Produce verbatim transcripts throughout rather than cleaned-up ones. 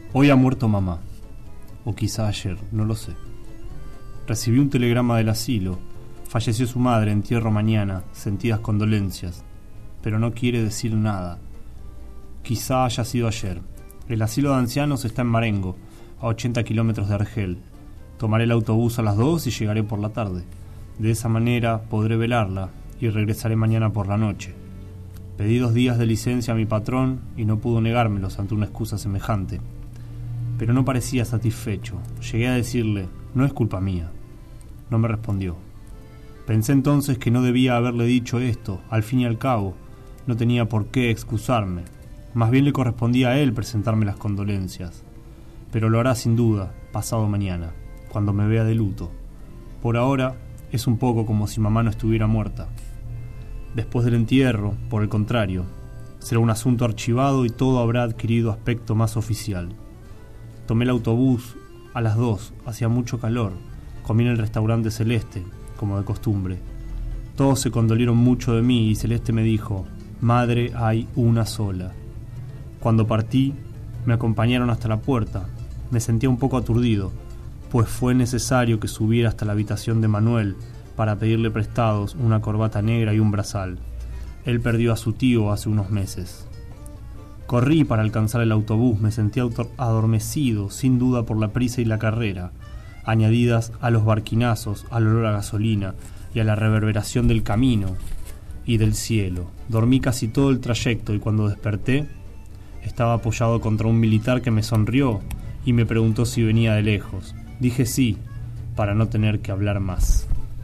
Hoy ha muerto mamá, o quizá ayer, no lo sé. Recibí un telegrama del asilo. Falleció su madre, entierro mañana, sentidas condolencias. Pero no quiere decir nada. Quizá haya sido ayer. El asilo de ancianos está en Marengo, a ochenta kilómetros de Argel. Tomaré el autobús a las dos y llegaré por la tarde. De esa manera podré velarla y regresaré mañana por la noche. Pedí dos días de licencia a mi patrón y no pudo negármelos ante una excusa semejante. Pero no parecía satisfecho. Llegué a decirle, no es culpa mía. No me respondió. Pensé entonces que no debía haberle dicho esto. Al fin y al cabo, no tenía por qué excusarme. Más bien le correspondía a él presentarme las condolencias. Pero lo hará sin duda, pasado mañana, cuando me vea de luto. Por ahora, es un poco como si mamá no estuviera muerta. Después del entierro, por el contrario, será un asunto archivado y todo habrá adquirido aspecto más oficial. Tomé el autobús a las dos, hacía mucho calor. Comí en el restaurante Celeste, como de costumbre. Todos se condolieron mucho de mí y Celeste me dijo, madre hay una sola. Cuando partí, me acompañaron hasta la puerta. Me sentía un poco aturdido, pues fue necesario que subiera hasta la habitación de Manuel para pedirle prestados una corbata negra y un brazal. Él perdió a su tío hace unos meses. Corrí para alcanzar el autobús, me sentía adormecido, sin duda por la prisa y la carrera, añadidas a los barquinazos, al olor a gasolina y a la reverberación del camino y del cielo. Dormí casi todo el trayecto y cuando desperté, estaba apoyado contra un militar que me sonrió y me preguntó si venía de lejos. Dije sí, para no tener que hablar más.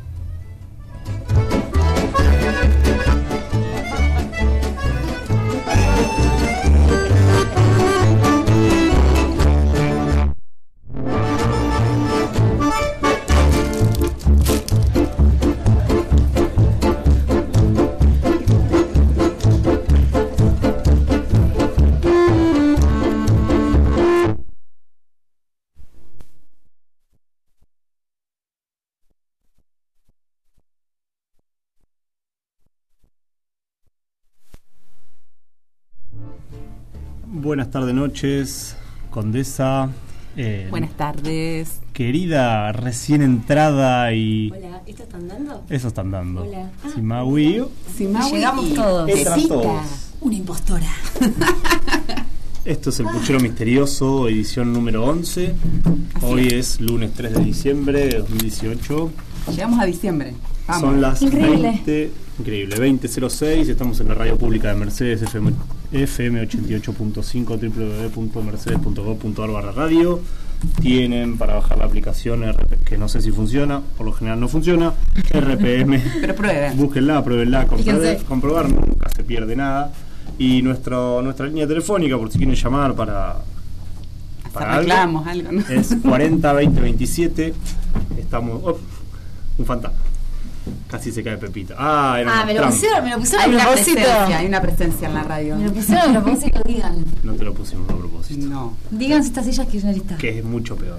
Buenas tardes, noches, Condesa. Eh, Buenas tardes. Querida recién entrada y... Hola, ¿esto están dando? Eso están dando. Hola. Ah, Simawi. Simawi llegamos y todos. Entran todos. Una impostora. Esto es El Puchero Misterioso, edición número once. Así Hoy es. es lunes tres de diciembre de dos mil dieciocho. Llegamos a diciembre. Vamos. Son las Increíble. veinte, increíble, veinte cero seis. Estamos en la radio pública de Mercedes, F M, F M ochenta y ocho punto cinco, doble u doble u doble u punto mercedes punto gov punto ar barra radio. Tienen para bajar la aplicación R P, que no sé si funciona, por lo general no funciona, R P M. Pero prueben. Búsquenla, pruébenla, comprobar, Fíjense. comprobar, nunca se pierde nada. Y nuestro, nuestra línea telefónica, por si quieren llamar para, Hasta reclamos algo, ¿no? es cuarenta veinte veintisiete. Estamos... oh, un fantasma. Casi se cae Pepita. Ah, era Ah, una me lo trampa. pusieron, me lo pusieron Hay a una propósito. presencia, hay una presencia en la radio. Me lo pusieron a propósito, digan. No te lo pusimos a propósito. No. Digan si esta silla es kirchnerista. Que es mucho peor.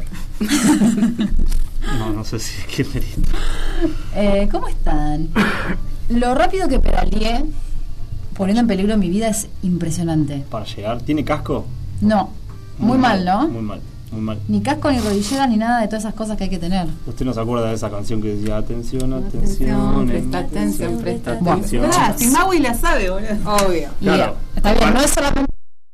No, no sé si es kirchnerista. Eh, ¿Cómo están? Lo rápido que pedaleé, poniendo en peligro mi vida, es impresionante. Para llegar, ¿tiene casco? No, muy mal, ¿no? Muy mal, muy mal. Ni casco, ni rodilleras, ni nada de todas esas cosas que hay que tener. ¿Usted no se acuerda de esa canción que decía atención, atención, Presta atención, presta Bueno. atención. Ah, Simawi la sabe, boludo. Obvio. Y, Claro. está bien, no es solamente...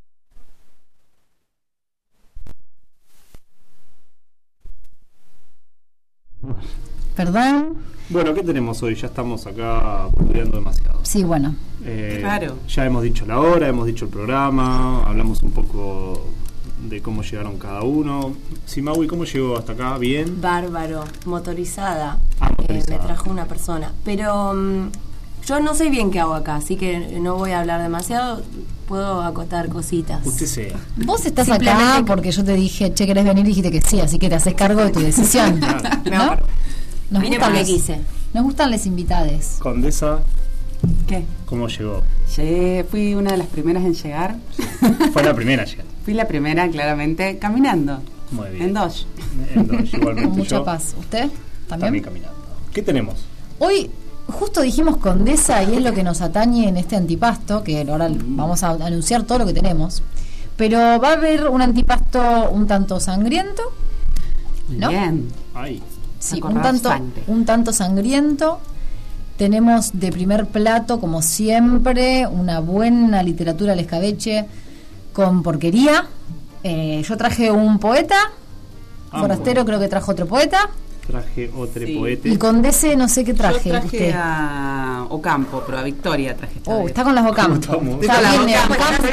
Perdón. Bueno, ¿qué tenemos hoy? Ya estamos acá estudiando demasiado. Sí, bueno. Eh, Claro. Ya hemos dicho la hora, hemos dicho el programa, hablamos un poco de cómo llegaron cada uno. Simawi, ¿cómo llegó hasta acá? ¿Bien? Bárbaro, motorizada. Ah, Eh, motorizada. me trajo una persona. Pero mm, yo no sé bien qué hago acá, así que no voy a hablar demasiado. Puedo acotar cositas. Usted sea. Vos estás Simplemente acá que- porque yo te dije, che, ¿querés venir? Y dijiste que sí, así que te haces cargo de tu decisión. ¿No? Nos Vine gustan porque los- quise. Nos gustan las invitades. Condesa, ¿Qué? ¿cómo llegó? Llegué, fui una de las primeras en llegar. Fue la primera ayer. Fui la primera, claramente, caminando. Muy bien. En Dodge. En Dodge, igualmente Con mucha yo, paz. ¿Usted? ¿También? También caminando. ¿Qué tenemos? Hoy justo dijimos Condesa y es lo que nos atañe en este antipasto, que ahora vamos a anunciar todo lo que tenemos. pero va a haber un antipasto un tanto sangriento, ¿no? Bien. Ay. Sí, A un correr tanto, sangre. un tanto sangriento. Tenemos de primer plato, como siempre, una buena literatura al escabeche con porquería. Eh, yo traje un poeta, Ah, Forastero bueno. creo que trajo otro poeta, Traje otro Sí. poeta. y Condese no sé qué traje. Yo traje usted. a Ocampo, pero a Victoria traje esta Oh, vez. está con las Ocampo. estamos? Está Está con bien, las Ocampo.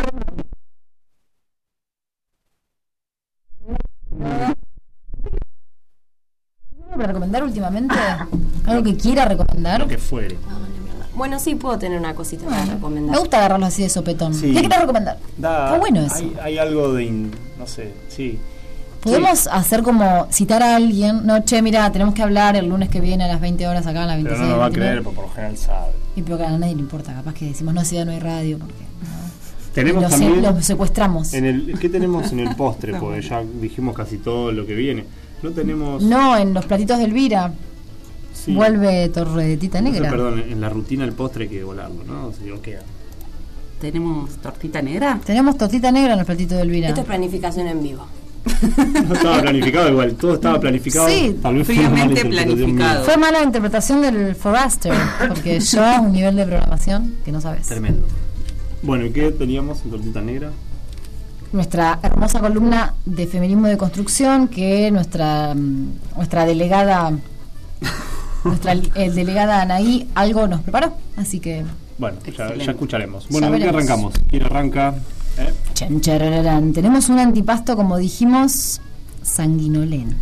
¿Algo para recomendar últimamente? ¿Algo que quiera recomendar? Lo que fuere. Bueno, sí, puedo tener una cosita para Bueno, recomendar. me gusta agarrarlo así de sopetón. Sí. ¿Qué querés recomendar? Da- Está bueno eso. Hay, hay algo de. in- no sé, sí. Podemos hacer como citar a alguien, no, che, mira, tenemos que hablar el lunes que viene a las veinte horas acá en la Pero veintiséis. no nos va a veintinueve. creer, porque por lo general sabe. Y pero que a nadie le importa, capaz que decimos, no, si ya no hay radio, porque ¿no? Tenemos los, también. los secuestramos. En el, ¿Qué tenemos en el postre? Porque ya dijimos casi todo lo que viene. No tenemos. No, en los platitos de Elvira sí. vuelve Torredita No sé, Negra. perdón, en la rutina del postre hay que volarlo, ¿no? Si no queda. ¿Tenemos tortita negra? Tenemos tortita negra en los platitos de Elvira. Esto es planificación en vivo. No estaba planificado igual, todo estaba planificado. Sí, Tal vez fue una fríamente mala interpretación planificado. mía. Fue mala interpretación del Forrester, porque yo un nivel de programación que no sabes. Tremendo. Bueno, ¿y qué teníamos en tortita negra? Nuestra hermosa columna de feminismo de construcción que nuestra mm, nuestra delegada nuestra eh, delegada Anaí algo nos preparó, así que Bueno, ya, Excelente. ya escucharemos. Ya Bueno, ¿de qué veremos. arrancamos? ¿Quién arranca? ¿Eh? chan, charararán. Tenemos un antipasto, como dijimos, sanguinolento.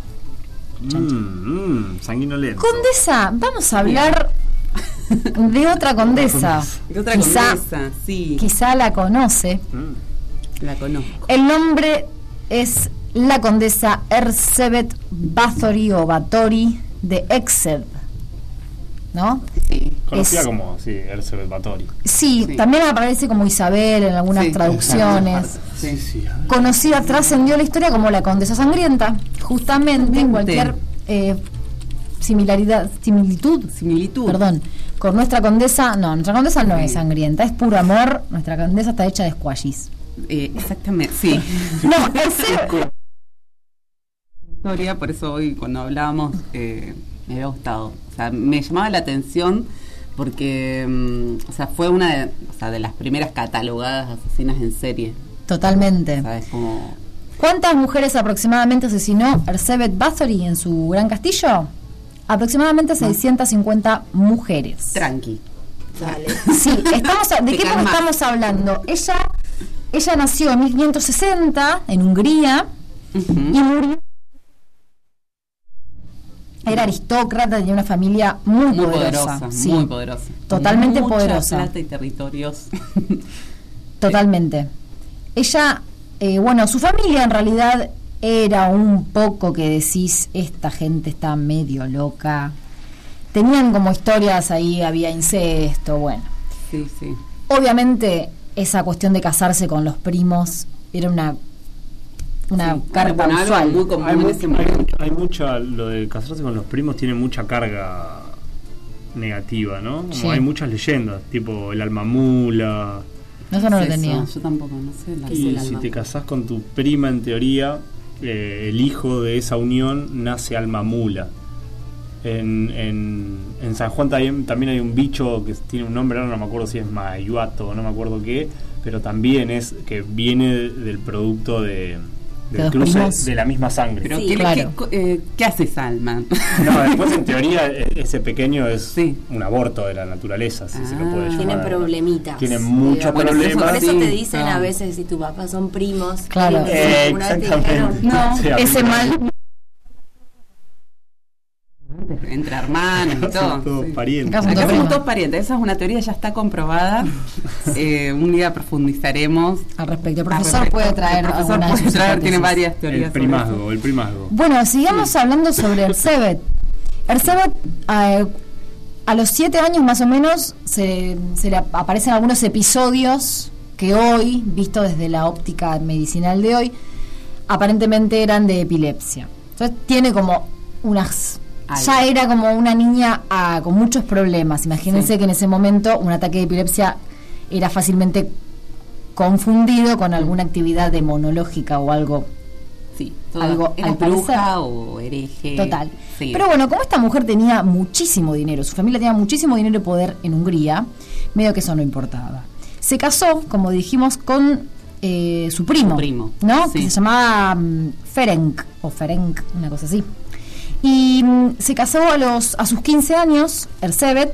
Mmm, mmm, sanguinolento. Condesa, vamos a hablar de otra condesa. ¿Qué otra quizá, condesa? Sí, quizá la conoce. Mm. la conozco. El nombre es la condesa Erzsébet Bathory o Báthory de Exed, ¿no? Sí. Conocida Es- como, sí, Erzsébet Báthory. Sí, Sí. también aparece como Isabel en algunas Sí, traducciones. Sí. sí. a ver. Conocida, trascendió la historia como la condesa sangrienta, justamente en cualquier eh, similaridad, similitud, Similitud. perdón, con nuestra condesa. No, nuestra condesa no es sangrienta, es puro amor. Nuestra condesa está hecha de squashies. Eh, exactamente, sí. No, Erzsébet- Historia, por eso hoy cuando hablábamos eh, me había gustado. O sea, me llamaba la atención porque mm, o sea, fue una de, o sea, de las primeras catalogadas asesinas en serie. totalmente. ¿Sabes? Como ¿Cuántas mujeres aproximadamente asesinó Erzsébet Báthory en su gran castillo? Aproximadamente seiscientas cincuenta mujeres. tranqui. Dale. Sí, estamos a- ¿de Te qué calmas. estamos hablando? Ella, ella nació en mil quinientos sesenta en Hungría Ujú. y murió. Era aristócrata, tenía una familia muy, Muy poderosa. poderosa, sí, muy poderosa. Totalmente Mucha poderosa. plata y territorios. Totalmente. Ella, eh, bueno, su familia en realidad era un poco que decís, esta gente está medio loca. Tenían como historias ahí, había incesto, bueno. Sí, sí. Obviamente esa cuestión de casarse con los primos era una una Sí, carga bueno, algo usual. muy común Hay, en mu- ese hay momento. mucha, hay mucha, lo de casarse con los primos tiene mucha carga negativa, ¿no? Como Sí. hay muchas leyendas, tipo el alma mula. No, eso no ¿Qué lo es tenía. eso? Yo tampoco, no sé. La ¿Qué es Y el si alma te mula? casás con tu prima, en teoría, eh, el hijo de esa unión nace alma mula. En, en, en San Juan también, también hay un bicho que tiene un nombre, ahora no me acuerdo si es mayuato o no me acuerdo qué, pero también es que viene del producto de, ¿De del los cruce primos? de la misma sangre. Pero Sí, ¿qué, claro. qué, eh, ¿qué hace Salman? No, después en teoría e- ese pequeño es Sí. un aborto de la naturaleza, si se lo Ah. puede llamar. Tienen problemitas. Tienen muchos Bueno, problemas. Por eso Sí, te dicen no. a veces si tu papá son primos. Claro. Eh, Una vez te exactamente. dijeron, No, Sí, a mí ese me- mal. Entre hermanos y todo. Son todos Sí. parientes. Acá son Acá todos somos primos. todos parientes, esa es una teoría, ya está comprobada. Eh, un día profundizaremos. Al respecto, el Al profesor respecto. puede traer El profesor alguna de puede sus traer, tiene hipótesis. varias teorías. El sobre primazgo, el primazgo. Bueno, sigamos hablando sobre Erzsébet. Erzsébet, eh, a los siete años más o menos, se, se le ap- aparecen algunos episodios que hoy, visto desde la óptica medicinal de hoy, aparentemente eran de epilepsia. Entonces tiene como unas... Algo. Ya era como una niña ah, con muchos problemas. Imagínense Sí. que en ese momento un ataque de epilepsia era fácilmente confundido con alguna actividad demonológica o algo. Sí, toda, algo era al parecer. bruja o hereje. Total. Sí. Pero bueno, como esta mujer tenía muchísimo dinero, su familia tenía muchísimo dinero y poder en Hungría, medio que eso no importaba. Se casó, como dijimos, con eh, su primo, Su primo, ¿no? sí. Que se llamaba um, Ferenc, o Ferenc, una cosa así. Y um, se casó a los a sus quince años, Erzsébet.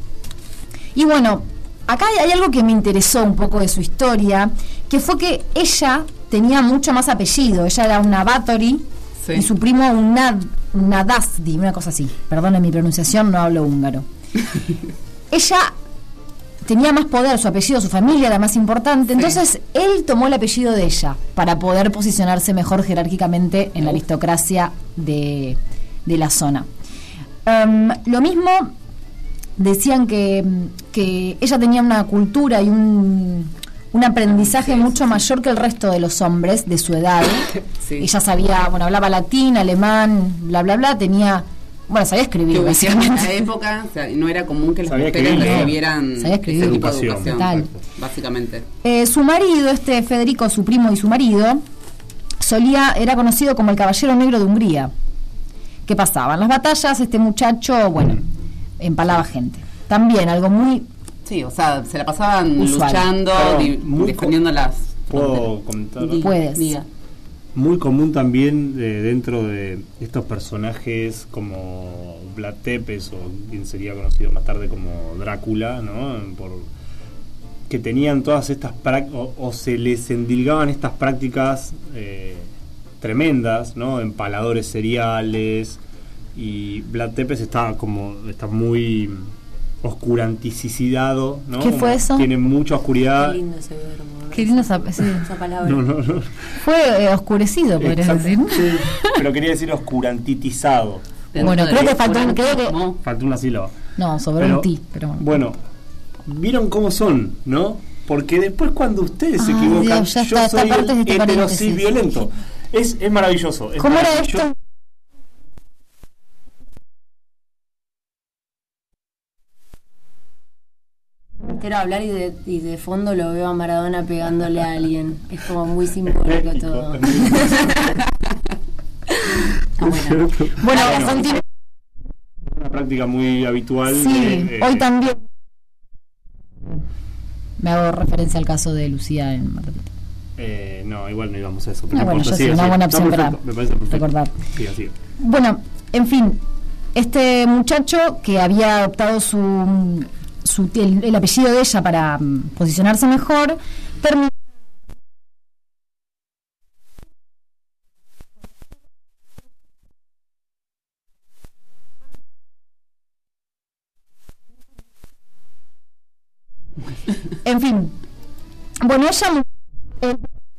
Y bueno, acá hay, hay algo que me interesó un poco de su historia, que fue que ella tenía mucho más apellido. Ella era una Báthory, sí, y su primo un Nad, Nadasdi, una cosa así. Perdone mi pronunciación, no hablo húngaro. Ella tenía más poder, su apellido, su familia era más importante, sí, entonces él tomó el apellido de ella para poder posicionarse mejor jerárquicamente en la aristocracia de, de la zona. Um, lo mismo decían que, que ella tenía una cultura y un, un aprendizaje sí, mucho sí, mayor que el resto de los hombres de su edad. Sí. Ella sabía, bueno, hablaba latín, alemán, bla, bla, bla, tenía... Bueno, sabía escribir, básicamente. En esa época, o sea, no era común que las sabía mujeres escribir, recibieran sabía escribir. ese tipo de Educación. educación. Total. Básicamente. Eh, su marido, este Federico, su primo y su marido, solía, era conocido como el Caballero Negro de Hungría. ¿Qué pasaba? En las batallas, este muchacho, bueno, empalaba gente. También algo muy... Sí, o sea, se la pasaban usual, luchando, di, defendiendo las... ¿Puedo comentar? Puedes. Diga. Muy común también eh, dentro de estos personajes como Vlad Tepes, o quien sería conocido más tarde como Drácula, ¿no? Por, que tenían todas estas prácticas, o, o se les endilgaban estas prácticas eh, tremendas, ¿no? Empaladores seriales, y Vlad Tepes está como está muy oscuranticidado, ¿no? ¿Qué fue eso? Tiene mucha oscuridad. Qué lindo ese verbo. Qué lindo esa, sí. Esa palabra. No, no, no. Fue eh, oscurecido, podrías Exacto, decir. sí, pero quería decir oscurantitizado. Bueno, creo que faltó un- creo que- ¿no? Faltó una sílaba. No, sobre Pero, un ti, pero bueno. Bueno, vieron cómo son, ¿no? Porque después cuando ustedes se Ay, equivocan, Dios, ya yo está, soy esta parte el de este heterosis paréntesis. violento. Es, es maravilloso. Es ¿Cómo era maravilloso. esto? Quiero hablar y de, y de fondo lo veo a Maradona pegándole a alguien. Es como muy simbólico todo. Ah, bueno. Bueno, Bueno. continúa. Una práctica muy habitual. Sí, de, eh, hoy también. Me hago referencia al caso de Lucía en Mar del Plata. eh, no, igual no íbamos a eso. Ah, no bueno, importa, yo sé, sigue, una sigue. buena Está opción para perfecto, me parece perfecto. recordar. Siga, siga. Bueno, en fin, este muchacho que había adoptado su, su el, el apellido de ella para mm, posicionarse mejor, terminó. En fin, bueno, ella eh,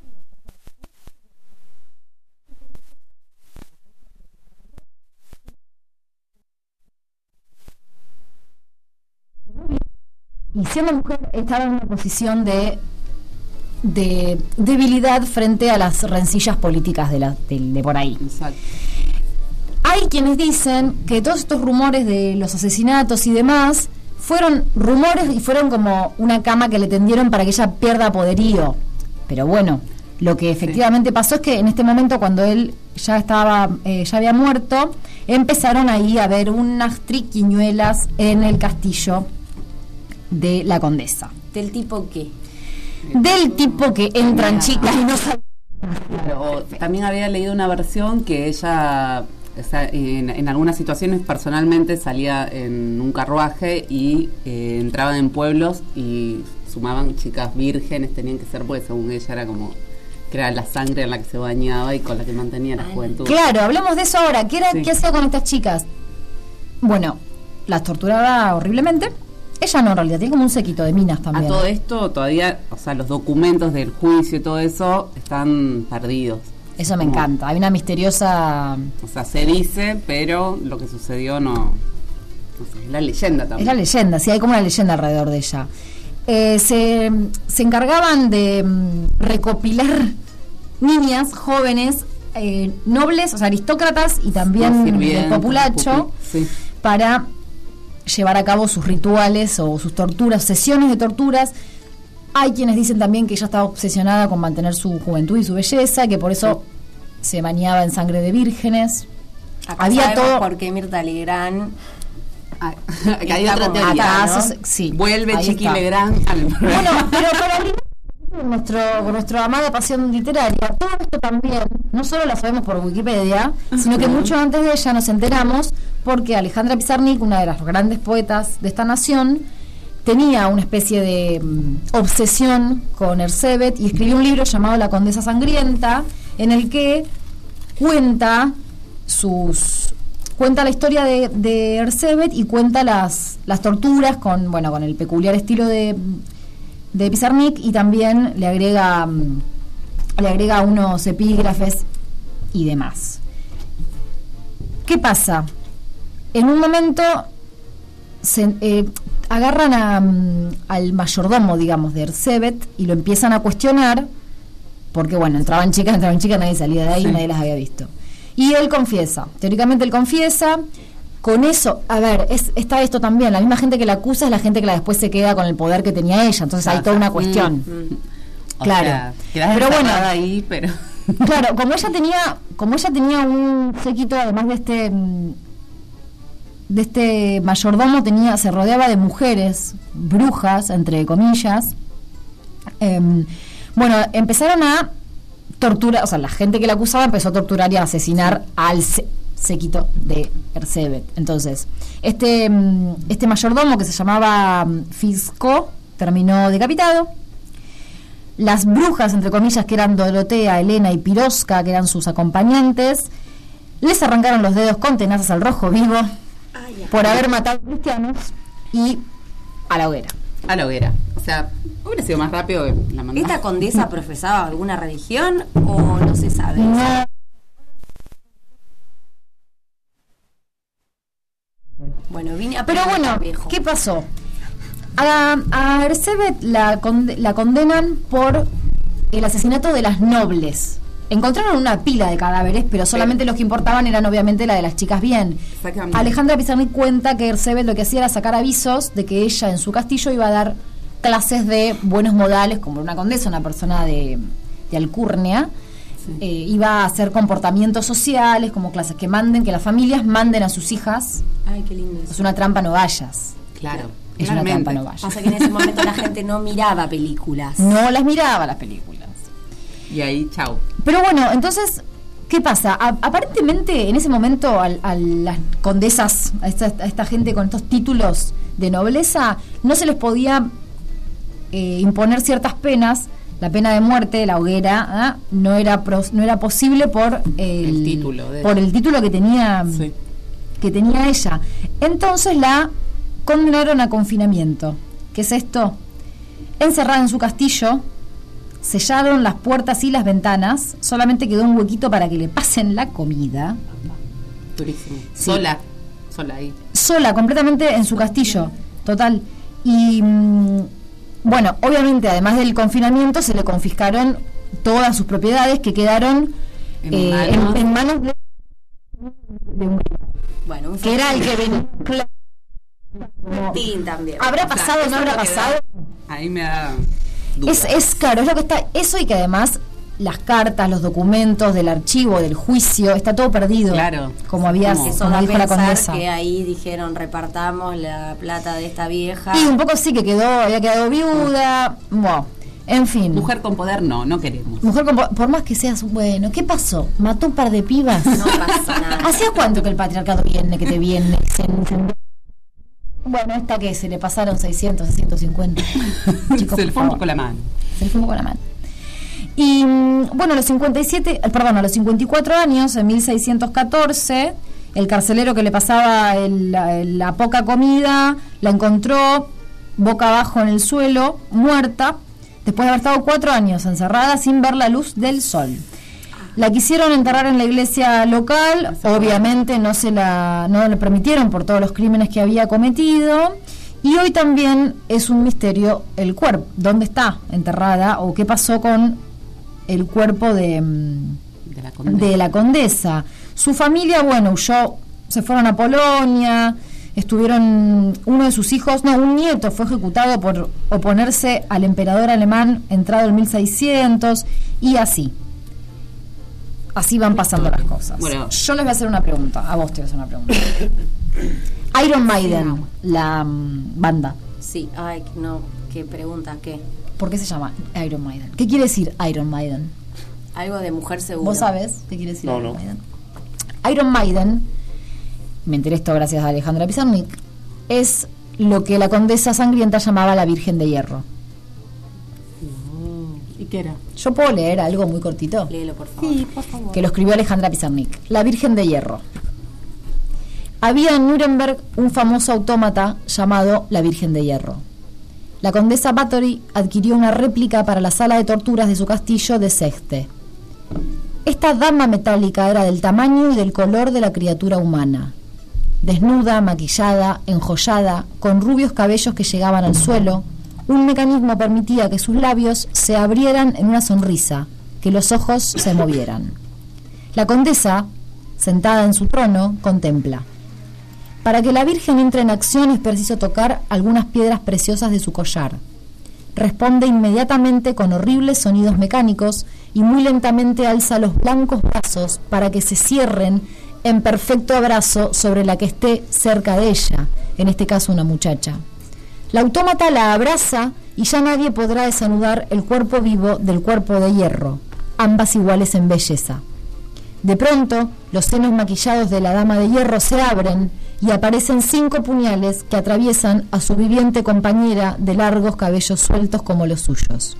y siendo mujer estaba en una posición de de debilidad frente a las rencillas políticas de, la, de, de por ahí. Exacto. Hay quienes dicen que todos estos rumores de los asesinatos y demás fueron rumores y fueron como una cama que le tendieron para que ella pierda poderío. Pero bueno, lo que efectivamente pasó es que en este momento, cuando él ya estaba, eh, ya había muerto, empezaron ahí a ver unas triquiñuelas en el castillo de la condesa. ¿Del tipo qué? Del tipo que entran chicas y no saben. Pero también había leído una versión que ella, o sea, en, en algunas situaciones personalmente salía en un carruaje y eh, entraban en pueblos y sumaban chicas vírgenes, tenían que ser, pues según ella era como que era la sangre en la que se bañaba y con la que mantenía la juventud. Claro, hablemos de eso ahora. ¿Qué, era, Sí. ¿Qué hacía con estas chicas? Bueno, las torturaba horriblemente. Ella no, en realidad, tiene como un séquito de minas A también. todo esto todavía, o sea, los documentos del juicio y todo eso están perdidos. Eso me Como- encanta. Hay una misteriosa... O sea, se dice, pero lo que sucedió no... no sé, es la leyenda Es también. la leyenda, sí, hay como una leyenda alrededor de ella. Eh, se, se encargaban de mm, recopilar niñas, jóvenes, eh, nobles, o sea, aristócratas y también Los del sirvientes, populacho, sí. para llevar a cabo sus rituales o sus torturas, sesiones de torturas. Hay quienes dicen también que ella estaba obsesionada con mantener su juventud y su belleza, que por eso se bañaba en sangre de vírgenes. Acá Había todo. Porque Mirta Legrand. Ah, que hay otra como teoría, acá, ¿no? se- sí, Vuelve ahí Chiqui está. Legrand al Bueno, pero para abrir nuestro, con nuestra amada pasión literaria, todo esto también, no solo lo sabemos por Wikipedia, sino que mucho antes de ella nos enteramos porque Alejandra Pizarnik, una de las grandes poetas de esta nación, tenía una especie de mm, obsesión con Ersébet y escribió un libro llamado La Condesa Sangrienta, en el que cuenta sus cuenta la historia de, de Ersébet y cuenta las, las torturas con bueno con el peculiar estilo de, de Pizarnik, y también le agrega mm, le agrega unos epígrafes y demás. ¿Qué pasa? En un momento se, eh, agarran a, mm, al mayordomo, digamos, de Ersébet y lo empiezan a cuestionar porque, bueno, entraban chicas, entraban chicas, nadie salía de ahí, Sí. nadie las había visto. Y él confiesa, teóricamente él confiesa, con eso, a ver, es, está esto también, la misma gente que la acusa es la gente que la después se queda con el poder que tenía ella, entonces hay toda una cuestión. O Claro. sea, quedás Pero bueno, encerrada ahí, pero claro, como ella tenía, como ella tenía un séquito, además de este mm, de este mayordomo, tenía, se rodeaba de mujeres, brujas, entre comillas. Em, bueno, empezaron a torturar, o sea, la gente que la acusaba empezó a torturar y a asesinar al sé- séquito de Ersébet. Entonces, este, mm, este mayordomo que se llamaba mm, Fisco terminó decapitado. Las brujas, entre comillas, que eran Dorotea, Elena y Pirosca, que eran sus acompañantes, les arrancaron los dedos con tenazas al rojo vivo por haber matado cristianos y a la hoguera. a la hoguera. O sea, hubiera sido más rápido que la mandada. ¿Esta condesa profesaba alguna religión o no se sabe? No. Bueno, vine a Pero bueno, preguntar, viejo. ¿qué pasó? A, a Ersébet la, conde- la condenan por el asesinato de las nobles. Encontraron una pila de cadáveres, pero solamente los que importaban eran obviamente la de las chicas bien. Exactamente. Alejandra Pizarnik cuenta que Ersébet lo que hacía era sacar avisos de que ella en su castillo iba a dar clases de buenos modales, como una condesa, una persona de, de alcurnia. Eh, iba a hacer comportamientos sociales, como clases que manden, que las familias manden a sus hijas. Ay, qué lindo Es eso. una trampa, no vayas. Claro, Es una claramente. trampa, no vayas. Pasa que en ese momento la gente no miraba películas. No las miraba las películas. Y ahí, chau. Pero bueno, entonces, ¿qué pasa? A- aparentemente, en ese momento, al- a, las condesas, a esta, a esta gente con estos títulos de nobleza, no se les podía eh, imponer ciertas penas. La pena de muerte, la hoguera, ¿ah? no era pros- no era posible por el, El título de- por el título que tenía Sí. que tenía ella. Entonces la condenaron a confinamiento. ¿Qué es esto? Encerrada en su castillo, sellaron las puertas y las ventanas, solamente quedó un huequito para que le pasen la comida, Durísimo. Sí. Sola. Sola ahí. sola, completamente en su castillo, total. Y mm, bueno, obviamente, además del confinamiento, se le confiscaron todas sus propiedades que quedaron En eh, manos. en, en manos de, de un Bueno, un que era el que venía. Martín también. ¿Habrá O sea, pasado o eso no es habrá lo que pasado? da- Ahí me da duda. Es, es claro, es lo que está, eso, y que además las cartas, los documentos del archivo, del juicio, está todo perdido. Claro. Como había, Como- Eso como da a dijo la pensar condesa. que ahí dijeron repartamos la plata de esta vieja. Y un poco sí que quedó, había quedado viuda, bueno, en fin. Mujer con poder, no, no queremos. Mujer con po- por más que seas, bueno, ¿qué pasó? ¿Mató un par de pibas? No pasa nada. ¿Hacía cuánto que el patriarcado viene, que te viene? Se- se- Bueno, esta que se le pasaron seiscientos, seiscientos cincuenta. Chicos, Se le por fue un favor. poco la mano. Se le fue un poco la mano. Y mm, bueno, a los cincuenta y siete, eh, perdón, a los cincuenta y cuatro años, en mil seiscientos catorce, el carcelero que le pasaba el- la, la poca comida la encontró boca abajo en el suelo, muerta, después de haber estado cuatro años encerrada sin ver la luz del sol. La quisieron enterrar en la iglesia local, obviamente no se la no le permitieron por todos los crímenes que había cometido, y hoy también es un misterio el cuerpo, dónde está enterrada o qué pasó con el cuerpo de, mm, De la condesa. de la condesa. Su familia, bueno, huyó, se fueron a Polonia, estuvieron, uno de sus hijos, no, un nieto fue ejecutado por oponerse al emperador alemán entrado en mil seiscientos, y así. Así van pasando las cosas. Bueno. Yo les voy a hacer una pregunta, a vos te voy a hacer una pregunta. Iron Maiden, la um, banda. Sí, ay, no, qué pregunta, ¿qué? ¿Por qué se llama Iron Maiden? ¿Qué quiere decir Iron Maiden? Algo de mujer seguro. ¿Vos sabés qué quiere decir No, Iron no. Maiden? Iron Maiden, me enteré esto gracias a Alejandra Pizarnik, es lo que la condesa sangrienta llamaba la Virgen de Hierro. ¿Y qué era? Yo puedo leer algo muy cortito, Léelo, por favor. Sí, por favor. que lo escribió Alejandra Pizarnik. La Virgen de Hierro. Había en Nuremberg un famoso autómata llamado la Virgen de Hierro. La condesa Bathory adquirió una réplica para la sala de torturas de su castillo de Sexte. Esta dama metálica era del tamaño y del color de la criatura humana. Desnuda, maquillada, enjollada, con rubios cabellos que llegaban al suelo, un mecanismo permitía que sus labios se abrieran en una sonrisa, que los ojos se movieran. La condesa, sentada en su trono, contempla. Para que la Virgen entre en acción es preciso tocar algunas piedras preciosas de su collar. Responde inmediatamente con horribles sonidos mecánicos y muy lentamente alza los blancos brazos para que se cierren en perfecto abrazo sobre la que esté cerca de ella, en este caso una muchacha. La autómata la abraza y ya nadie podrá desanudar el cuerpo vivo del cuerpo de hierro, ambas iguales en belleza. De pronto, los senos maquillados de la dama de hierro se abren y aparecen cinco puñales que atraviesan a su viviente compañera de largos cabellos sueltos como los suyos.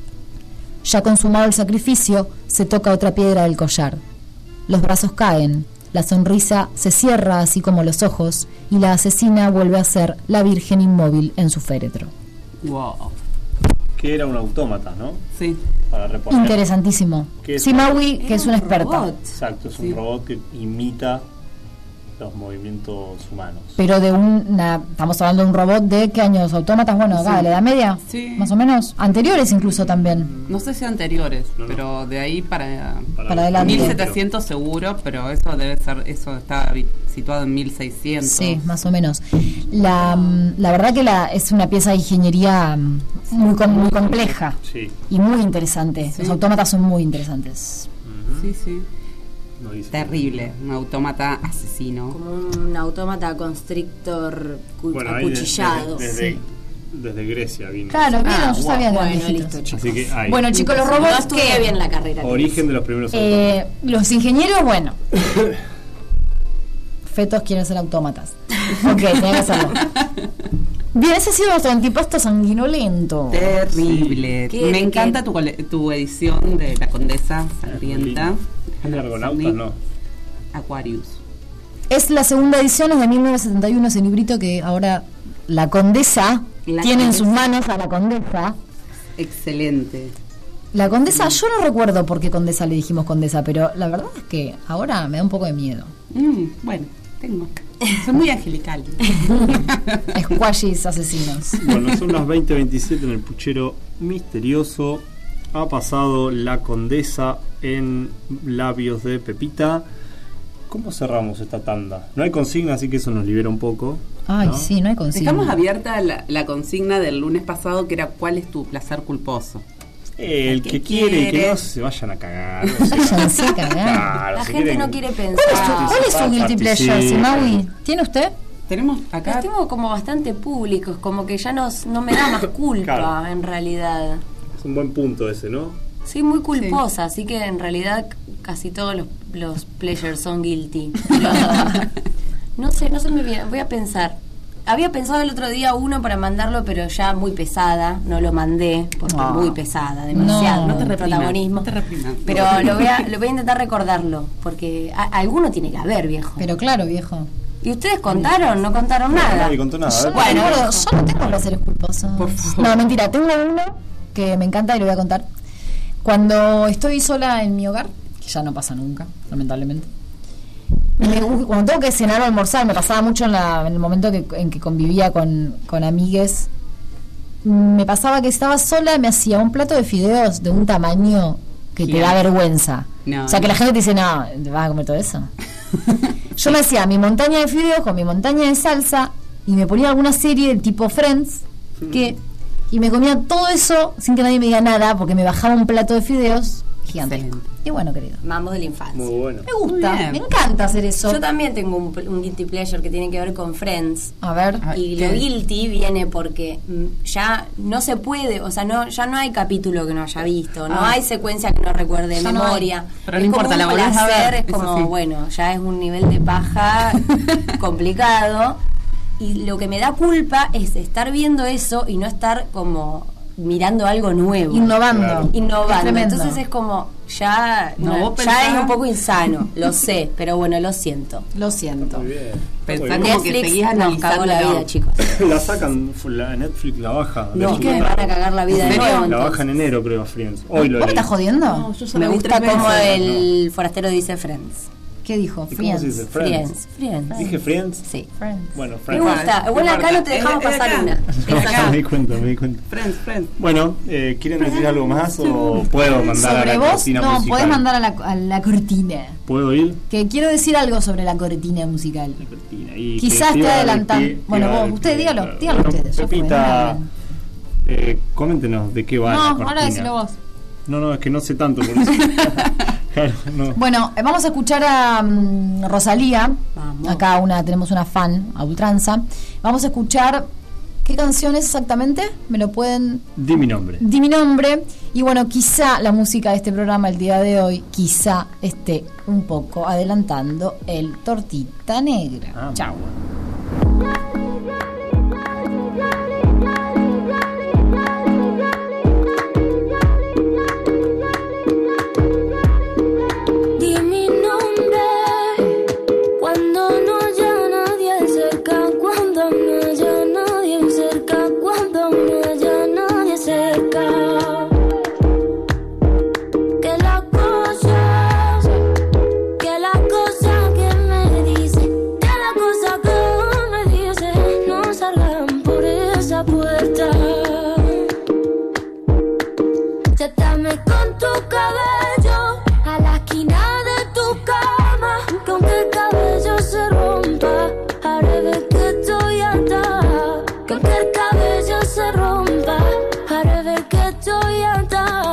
Ya consumado el sacrificio, se toca otra piedra del collar. Los brazos caen, la sonrisa se cierra así como los ojos, y la asesina vuelve a ser la Virgen inmóvil en su féretro. Wow. Que era un autómata, ¿no? Sí. Para reponer. Interesantísimo. ¿Qué es? Simawi, que Era es una un experta. robot. Exacto, es un Sí. robot que imita los movimientos humanos. Pero de una, estamos hablando de un robot de qué años, autómatas, bueno, acá, Sí. de la Edad Media, Sí. más o menos, anteriores incluso también. No sé si anteriores, No, no. pero de ahí para Para adelante. mil setecientos seguro, pero eso debe ser, eso está vi- situado en mil seiscientos. Sí, más o menos. La, mm, la verdad que la, es una pieza de ingeniería mm, muy, com- muy compleja Sí. y muy interesante. Sí. Los autómatas son muy interesantes. Ujú. Sí, sí. No dice- Terrible, un autómata asesino. Como un autómata constrictor cu- Bueno, ahí de- acuchillado. desde, desde, Sí. desde Grecia vino. Claro, vieron, Ah, yo wow. sabía que eran Bueno, viejitos. listo, chicos. Así que hay Bueno, chicos, los No robots estudié que bien la carrera. origen de los primeros Eh, los ingenieros, bueno. Fetos quieren ser autómatas. Ok, tenía que hacerlo. Bien, ese ha sido nuestro antipasto sanguinolento. Terrible. ¿Qué- Me qué- encanta tu, cole- tu edición de La Condesa Sangrienta. ¿El Argonautas? No. Aquarius. Es la segunda edición, es de mil novecientos setenta y uno, ese librito que ahora la condesa La tiene en condesa. sus manos a la condesa. Excelente. La condesa, yo no recuerdo por qué condesa le dijimos condesa, pero la verdad es que ahora me da un poco de miedo. Mm, bueno, tengo. Soy muy angelical. Squashies asesinos. Bueno, son las veinte veintisiete en el puchero misterioso. Ha pasado La Condesa en labios de Pepita. ¿Cómo cerramos esta tanda? No hay consigna, así que eso nos libera un poco. Ay, ¿no? sí, no hay consigna. Dejamos abierta la, la consigna del lunes pasado, que era ¿cuál es tu placer culposo? Eh, el ¿Qué que quiere y que quiere? no se vayan a cagar. o sea, Váyanse a cagar. claro, La si gente quieren- no quiere ¿Cuál es pensar. su, cuál es su guilty pleasure, Participen. Simawi? ¿Tiene usted? Tenemos Los acá. tengo como bastante públicos, como que ya no, no me da más culpa Claro. en realidad. Es un buen punto ese, ¿no? Soy muy culposa, así que en realidad c- casi todos los, los pleasures son guilty. Pero, no sé, no se me viene. Voy a pensar. Había pensado el otro día uno para mandarlo, pero ya muy pesada. No lo mandé porque Ah. muy pesada, demasiado No, no te reprimas, protagonismo. no te reprimas. Pero lo voy, a, lo voy a intentar recordarlo, porque a- alguno tiene que haber, viejo. Pero claro, viejo. ¿Y ustedes contaron? No contaron nada. Nadie contó nada. Yo, A ver, no Bueno, recuerdo, yo no tengo placeres culposos. Por favor. No, mentira, tengo uno que me encanta y lo voy a contar. Cuando estoy sola en mi hogar, que ya no pasa nunca, lamentablemente. Me gu- cuando tengo que cenar o almorzar, me pasaba mucho en, la, en el momento que, en que convivía con, con amigues. Me pasaba que estaba sola, me hacía un plato de fideos de un tamaño que te Gigante. da vergüenza. No, o sea, que no. la gente te dice, no, ¿te vas a comer todo eso? Yo me hacía mi montaña de fideos con mi montaña de salsa y me ponía alguna serie del tipo Friends que y me comía todo eso sin que nadie me diga nada porque me bajaba un plato de fideos gigante. Y bueno, querido. Mambo de la infancia. Muy bueno. Me gusta, me encanta hacer eso. Yo también tengo un, un guilty pleasure que tiene que ver con Friends. A ver. Y ¿qué? lo guilty viene porque mm, ya no se puede, o sea, no ya no hay capítulo que no haya visto, no Ah. hay secuencia que no recuerde de Ya no memoria. Pero es no como importa, un la volvés a placer, ver, es como, eso sí. bueno, ya es un nivel de paja complicado. Y lo que me da culpa es estar viendo eso y no estar como mirando algo nuevo. Innovando. Claro. Innovando. Tremendo. Entonces es como, ya, No, no, vos ya pensás- es un poco insano, lo sé, pero bueno, lo siento. Lo siento. Muy bien. Pensá Muy bien. como que seguís Netflix nos cagó la analizándolo. vida, chicos. La sacan, la Netflix la baja. No, De que me hecho, van a cagar la vida de ¿En serio? nuevo. la entonces. baja en enero, creo, a Friends. Hoy lo ¿Vos me leí. estás jodiendo? No, yo ya Me la vi gusta tres como veces. el forastero dice Friends. ¿Qué dijo? ¿Y cómo se dice? Friends. Friends. Friends. Friends. ¿Dije Friends? Sí. Friends. Bueno, Me Friends. gusta. ¿Qué Bueno, acá marca? no te dejamos Es de pasar acá. una. Es acá. Me di cuenta, me di cuenta. Friends, Friends. Bueno, eh, ¿quieren decir algo más o puedo mandar a Sobre la vos, cortina no, musical? podés mandar a la, a la cortina. ¿Puedo ir? Que quiero decir algo sobre la cortina musical. La cortina. Y Quizás que te iba a dar adelantan. pie- Bueno, iba a vos, dar usted pie- dígalo, claro. dígalo Bueno, ustedes. ya fue, Pepita, no hablen. eh, coméntenos de qué va la No, cortina. ahora decilo vos. No, no, es que no sé tanto por eso. Claro, no. Bueno, eh, vamos a escuchar a mm, Rosalía. Vamos. Acá una tenemos una fan a ultranza. Vamos a escuchar qué canción es exactamente. Me lo pueden. Di mi nombre. Di mi nombre. Y bueno, quizá la música de este programa el día de hoy, quizá esté un poco adelantando el Tortita Negra. Ah, Chao. Di mi nombre cuando no haya nadie cerca, cuando no haya nadie cerca, cuando no haya nadie cerca. Que las cosas, que las cosas que me dice, que las cosas que me dice no salgan por esa puerta. Sétame con tu cabello a la esquina de tu cama, que aunque el cabello se rompa, haré ver que estoy atada. Que aunque el cabello se rompa, haré ver que estoy atada.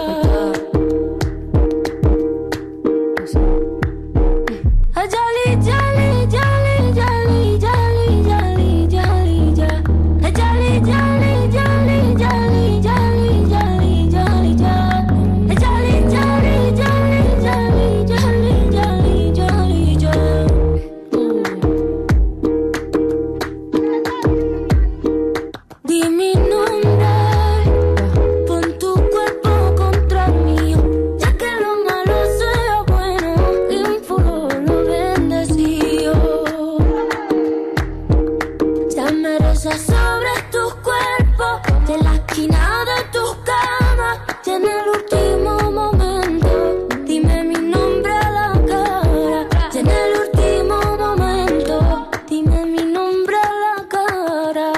Ah, jolly, jolly, jolly, jolly, jolly, jolly, jolly, ja. Ah, jolly, jolly, jolly, jolly, jolly, jolly, jolly, ja. Ah, jolly, jolly, jolly, jolly, jolly, jolly, jolly, ja. Di mi nombre, pon tu cuerpo contra el mío, ya que lo malo sea bueno y un puro lo bendecido. Se merece sobre tus cuerpos, de la esquina de tus camas, y en el último momento, dime mi nombre a la cara. Y en el último momento, dime mi nombre a la cara.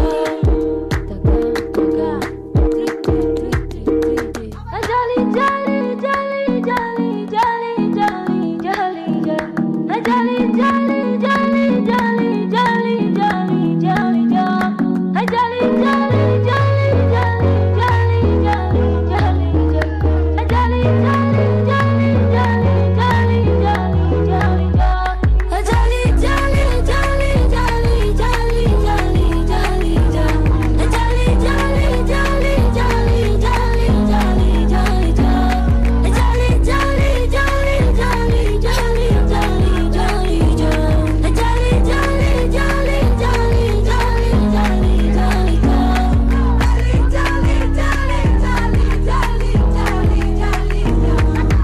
Ah, jolly, jolly, jolly, jolly, jolly, jolly, jolly, ja. Ah, jolly, jolly, jolly, jolly, jolly, jolly, jolly, ja. Ah, jolly, jolly, jolly, jolly, jolly, jolly, jolly, ja. Ah, jolly, jolly, jolly, jolly, jolly, jolly, jolly, ja. Ah, jolly, jolly, jolly, jolly, jolly, jolly, jolly, ja. Ah, jolly, jolly, jolly, jolly, jolly, jolly, jolly, ja. Ah, jolly, jolly, jolly, jolly, jolly, jolly, jolly, ja. Ah, jolly, jolly, jolly, jolly, jolly, jolly, jolly, ja. Jolly, jolly, jolly, jolly, jolly, jolly, jolly, ja.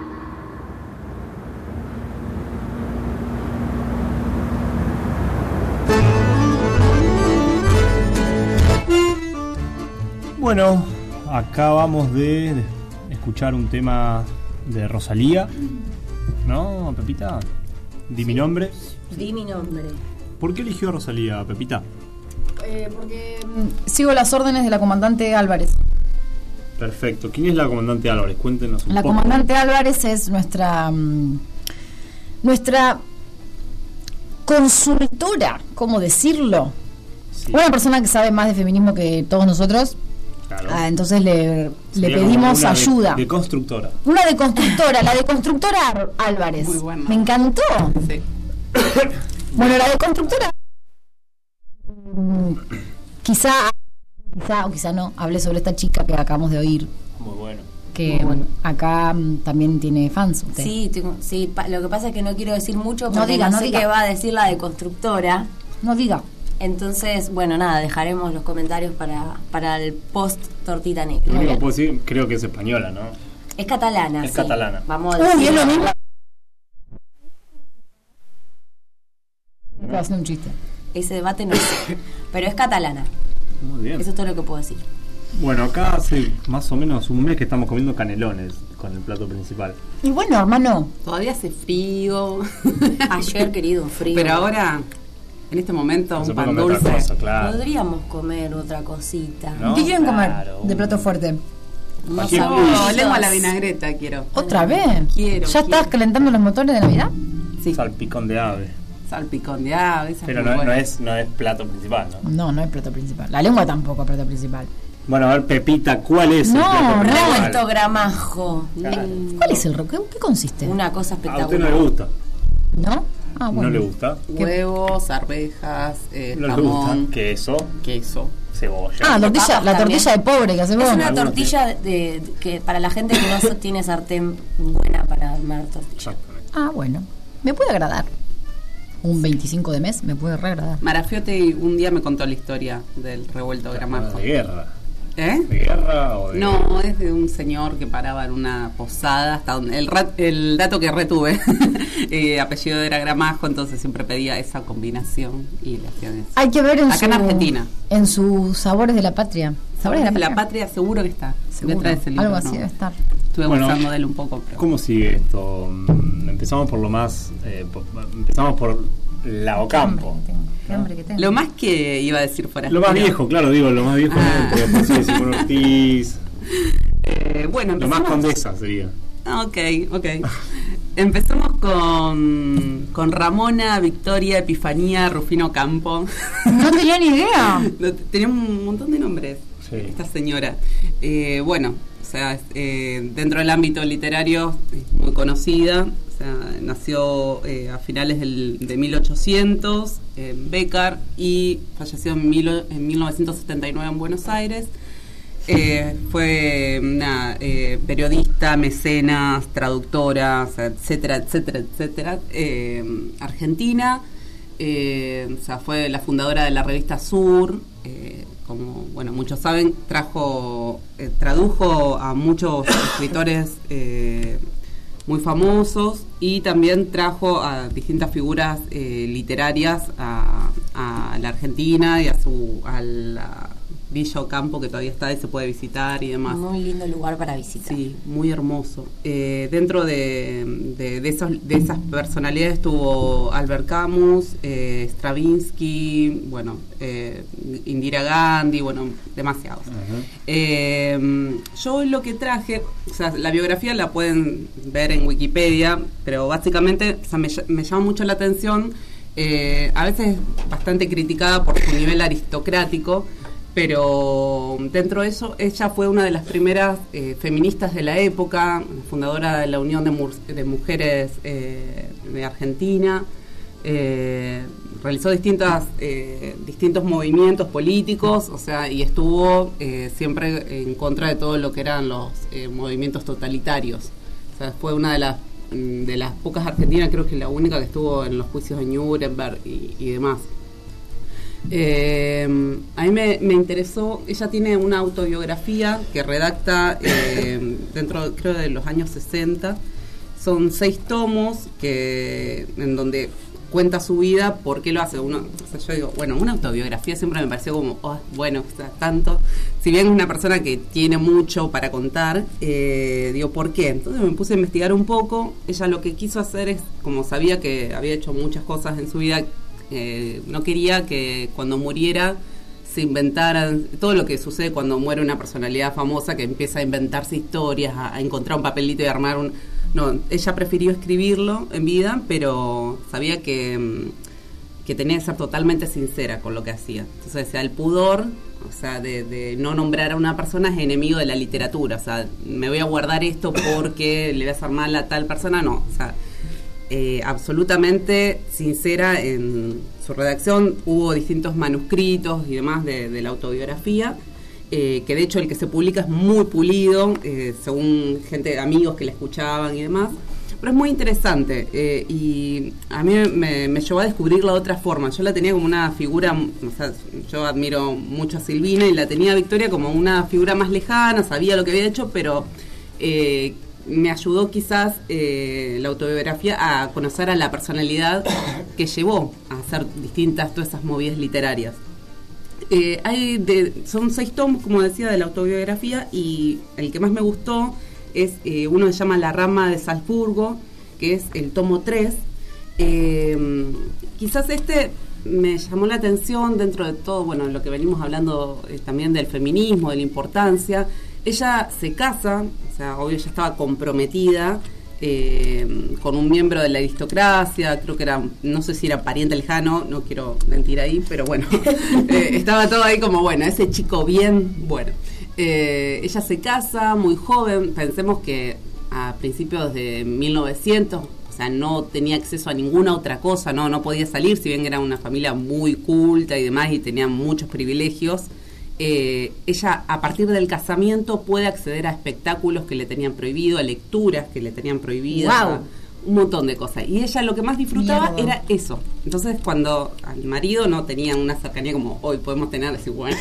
Bueno, acabamos de escuchar un tema de Rosalía, ¿no, Pepita? Di mi nombre. Di mi nombre. ¿Por qué eligió a Rosalía, Pepita? Eh, porque mm, sigo las órdenes de la comandante Álvarez. Perfecto. ¿Quién es la comandante Álvarez? Cuéntenos un La poco. comandante Álvarez es nuestra mm, nuestra consultora, ¿cómo decirlo? Sí. Una persona que sabe más de feminismo que todos nosotros. Claro. Ah, entonces le, Sería le como pedimos una de- ayuda. De, constructora. Una deconstructora, la deconstructora Ar- Álvarez. Muy buena. Me encantó. Sí. Bueno, la deconstructora. mm, Quizá, quizá o quizá no, hablé sobre esta chica que acabamos de oír. Muy bueno. Que bueno, acá mm, también tiene fans. Usted. Sí, tengo- sí, pa- lo que pasa es que no quiero decir mucho porque No no, diga, no sé diga. qué va a decir la de constructora. No diga. Entonces, bueno, nada, dejaremos los comentarios para, para el post tortita Lo negra. único que puedo decir, creo que es española, ¿no? Es catalana, Es sí. catalana. Vamos a Uy, es decirlo. lo mismo. Voy a hacer un chiste. Ese debate no sé, pero es catalana. Muy bien. Eso es todo lo que puedo decir. Bueno, acá hace más o menos un mes que estamos comiendo canelones con el plato principal. Y bueno, hermano, Todavía hace frío. Ayer, querido, frío. Pero ahora, en este momento, No se un puede pan comer otra dulce. cosa, claro. Podríamos comer otra cosita. ¿No? ¿qué quieren comer Claro. de plato fuerte? Unos Aquí- No, saboritos. lengua a la vinagreta quiero. ¿Otra vez? Quiero, ¿Ya quiero. estás calentando los motores de Navidad? Sí, Salpicón de ave. salpicón de ave. esa Pero muy no, no, buena. es, no es plato principal, ¿no? No, no es plato principal. La lengua tampoco es plato principal. Bueno, a ver, Pepita, ¿cuál es el No, plato no. principal? Revuelto gramajo. Claro. ¿Cuál es el ro- ¿Qué, qué consiste? Una cosa A usted espectacular. no le gusta. ¿No? Ah, bueno. ¿No le gusta? Huevos, arvejas, eh, No le gusta. jamón, Queso, queso. cebolla. Ah, tortilla, Papas la también. tortilla de pobre que hace vos. Es una Algunos tortilla de, de- que para la gente que no so- tiene sartén buena para armar tortilla. Exactamente. Ah, bueno. Me puede agradar. Un veinticinco de mes me puede re agradar. Marafiote un día me contó la historia del revuelto gramajo. ¿De guerra? ¿Eh? ¿De guerra o de...? No, es de un señor que paraba en una posada, hasta donde el, rat- el dato que retuve, eh, apellido era Gramajo, entonces siempre pedía esa combinación y le hacían eso. Hay que ver en Acá su, en Argentina. en sus sabores de la patria. Sabores de la patria seguro que está. Seguro. Detrás de ese libro, Algo así ¿no? debe estar. Estuve Bueno, abusando de él un poco, pero... ¿Cómo sigue esto? Mm, Empezamos por lo más... eh, por- empezamos por la Ocampo. Qué hambre que tengo, qué hambre que tengo. Lo más que iba a decir fuera. Lo más viejo, claro, digo, lo más viejo. Ah. ¿no? Después sigue Simón Ortiz. Eh, bueno, Lo más empezamos... condesa sería. Ah, ok, ok. Empezamos con, con Ramona, Victoria, Epifanía, Rufino Campo. No tenía ni idea. No, tenía un montón de nombres, Sí. esta señora. Eh, bueno, o sea, es, eh, dentro del ámbito literario es muy conocida. O sea, nació eh, a finales del, de mil ochocientos en Bécar y falleció en, mil, en mil novecientos setenta y nueve en Buenos Aires. Eh, fue una eh, periodista, mecenas, traductora, o sea, etcétera, etcétera, etcétera, eh, argentina. Eh, o sea, fue la fundadora de la revista Sur. Eh, como bueno muchos saben, trajo, eh, tradujo a muchos escritores eh, muy famosos y también trajo a distintas figuras eh, literarias a, a la Argentina y a su a la Villa Ocampo, que todavía está y se puede visitar y demás. Muy lindo lugar para visitar. Sí, muy hermoso. Eh, dentro de, de, de, esos, de esas personalidades estuvo Albert Camus, eh, Stravinsky, bueno, eh, Indira Gandhi, bueno, demasiados. Ajá. Eh, yo hoy lo que traje, o sea, la biografía la pueden ver en Wikipedia, pero básicamente o sea, me, me llama mucho la atención, eh, a veces bastante criticada por su nivel aristocrático, pero dentro de eso ella fue una de las primeras eh, feministas de la época, fundadora de la Unión de, Mur- de Mujeres eh, de Argentina, eh, realizó distintas eh, distintos movimientos políticos, o sea, y estuvo eh, siempre en contra de todo lo que eran los eh, movimientos totalitarios. O sea, fue una de las de las pocas argentinas, creo que la única que estuvo en los juicios de Nuremberg y, y demás. Eh, a mí me, me interesó, ella tiene una autobiografía que redacta eh, dentro, creo, de los años sesenta. Son seis tomos que en donde cuenta su vida, por qué lo hace. Uno, o sea, yo digo, bueno, una autobiografía siempre me pareció como, oh, bueno, o sea, tanto. Si bien es una persona que tiene mucho para contar, eh, digo, ¿por qué? Entonces me puse a investigar un poco. Ella lo que quiso hacer es, como sabía que había hecho muchas cosas en su vida, eh, no quería que cuando muriera se inventaran todo lo que sucede cuando muere una personalidad famosa, que empieza a inventarse historias, a, a encontrar un papelito y armar un... no, ella prefirió escribirlo en vida, pero sabía que, que tenía que ser totalmente sincera con lo que hacía. Entonces, o sea, el pudor, o sea, de, de no nombrar a una persona es enemigo de la literatura. O sea, me voy a guardar esto porque le voy a hacer mal a tal persona, no. O sea, eh, absolutamente sincera en su redacción. Hubo distintos manuscritos y demás de, de la autobiografía. Eh, que de hecho el que se publica es muy pulido, eh, según gente, amigos que le escuchaban y demás, pero es muy interesante, eh, y a mí me, me llevó a descubrirla de otra forma. Yo la tenía como una figura, o sea, yo admiro mucho a Silvina y la tenía a Victoria como una figura más lejana, sabía lo que había hecho, pero eh, me ayudó quizás eh, la autobiografía a conocer a la personalidad que llevó a hacer distintas todas esas movidas literarias. Eh, hay de, son seis tomos, como decía, de la autobiografía, y el que más me gustó es eh, uno que se llama La rama de Salzburgo, que es el tomo tres. Eh, quizás este me llamó la atención dentro de todo, bueno, lo que venimos hablando eh, también del feminismo, de la importancia. Ella se casa, o sea, obvio, ella estaba comprometida Eh, con un miembro de la aristocracia, creo que era, no sé si era pariente lejano, no quiero mentir ahí, pero bueno, eh, estaba todo ahí como, bueno, ese chico bien, bueno. Eh, ella se casa muy joven, pensemos que a principios de mil novecientos, o sea, no tenía acceso a ninguna otra cosa, no, no podía salir, si bien era una familia muy culta y demás y tenía muchos privilegios. Eh, ella a partir del casamiento puede acceder a espectáculos que le tenían prohibido, a lecturas que le tenían prohibidas, Wow. a un montón de cosas. Y ella lo que más disfrutaba Mierda. era eso. Entonces cuando al marido no tenía una cercanía como hoy podemos tener, decir, bueno,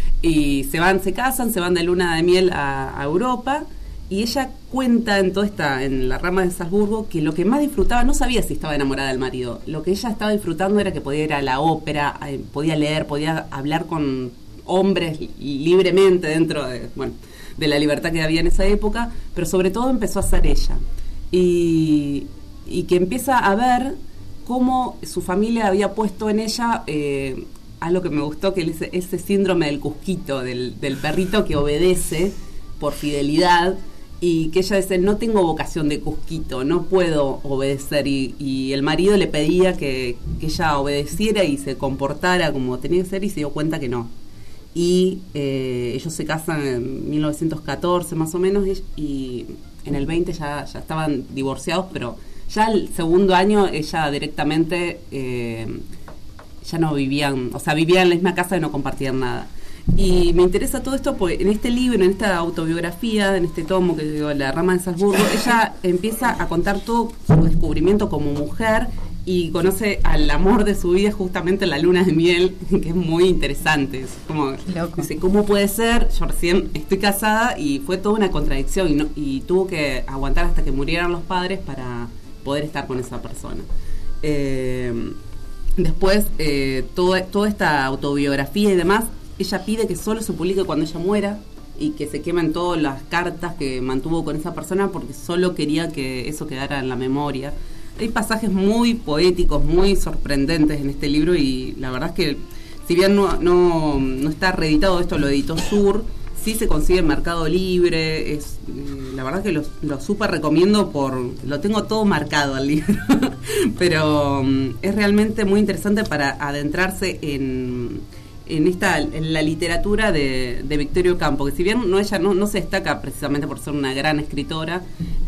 y se van, se casan, se van de luna de miel a, a Europa, y ella cuenta en toda esta, en La rama de Salzburgo, que lo que más disfrutaba, no sabía si estaba enamorada del marido, lo que ella estaba disfrutando era que podía ir a la ópera, eh, podía leer, podía hablar con hombres libremente dentro de, bueno, de la libertad que había en esa época, pero sobre todo empezó a ser ella. Y, y que empieza a ver cómo su familia había puesto en ella eh, algo que me gustó, que es ese síndrome del cusquito, del, del perrito que obedece por fidelidad, y que ella dice, no tengo vocación de cusquito, no puedo obedecer, y, y el marido le pedía que, que ella obedeciera y se comportara como tenía que ser, y se dio cuenta que no. Y eh, ellos se casan en mil novecientos catorce más o menos, y, y en el veinte ya, ya estaban divorciados, pero ya el segundo año ella directamente eh, ya no vivían, o sea, vivían en la misma casa y no compartían nada. Y me interesa todo esto porque en este libro, en esta autobiografía, en este tomo que digo, La rama de Salzburgo, ella empieza a contar todo su descubrimiento como mujer y conoce al amor de su vida justamente en la luna de miel, que es muy interesante. Es como, Loco. dice, ¿cómo puede ser? Yo recién estoy casada, y fue toda una contradicción, y, no, y tuvo que aguantar hasta que murieran los padres para poder estar con esa persona. Eh, después, eh, todo, toda esta autobiografía y demás, ella pide que solo se publique cuando ella muera, y que se quemen todas las cartas que mantuvo con esa persona, porque solo quería que eso quedara en la memoria. Hay pasajes muy poéticos, muy sorprendentes en este libro, y la verdad es que si bien no, no, no está reeditado, esto lo editó Sur, sí se consigue en Mercado Libre, es eh, la verdad que lo, lo súper recomiendo, por lo tengo todo marcado al libro, pero um, es realmente muy interesante para adentrarse en, en esta en la literatura de, de Victoria Ocampo, que si bien no ella no, no se destaca precisamente por ser una gran escritora,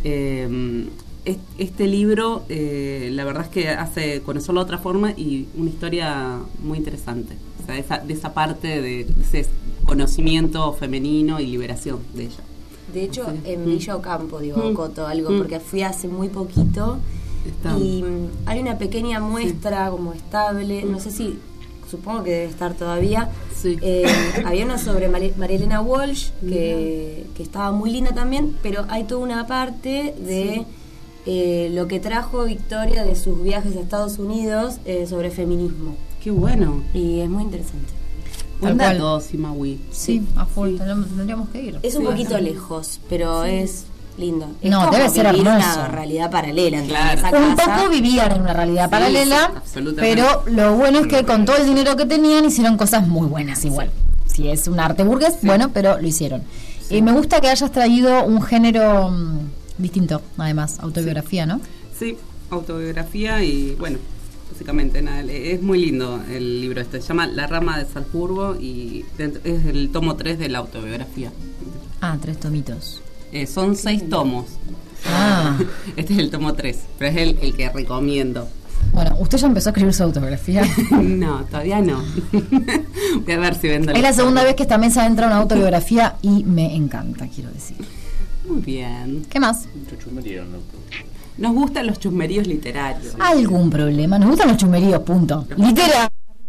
eh, este libro eh, la verdad es que hace conocerlo de otra forma, y una historia muy interesante, o sea, esa, de esa parte de ese conocimiento femenino y liberación de ella. De hecho, Sí. en Mm. Villa Ocampo, digo, Mm. Coto, algo, Mm. porque fui hace muy poquito Está. y mm, hay una pequeña muestra como estable, no sé si, supongo que debe estar todavía. Sí. Eh, había una sobre Mari- María Elena Walsh, que, que estaba muy linda también, pero hay toda una parte de eh, lo que trajo Victoria de sus viajes a Estados Unidos eh, sobre feminismo. Qué bueno. Y es muy interesante. Buen Tal cual. dato, Simawi. Sí, a full, tenemos- tendríamos que ir. Es un Sí. poquito lejos, pero es lindo. Es No, como debe ser vivir hermoso. una realidad paralela. entre Claro. esa Un casa. poco vivían en una realidad Sí, paralela, sí, absolutamente. pero lo bueno es que con todo el dinero que tenían hicieron cosas muy buenas igual. Si es un arte burgués, bueno, pero lo hicieron. Y me gusta que hayas traído un género mm, distinto, además, autobiografía, ¿no? Sí, autobiografía y bueno, básicamente nada, es muy lindo el libro este, se llama La rama de Salzburgo y dentro, es el tomo tres de la autobiografía. Ah, tres tomitos. Eh, son seis tomos. Ah. Este es el tomo tres, pero es el, el que recomiendo. Bueno, ¿usted ya empezó a escribir su autobiografía? No, todavía no. Voy a ver si vendo. Es la segunda vez que esta mesa entra una autobiografía y me encanta, quiero decir. Muy bien. ¿Qué más? Nos gustan los chusmeríos literarios. ¿Algún problema? Nos gustan los chumeríos, punto. Literal.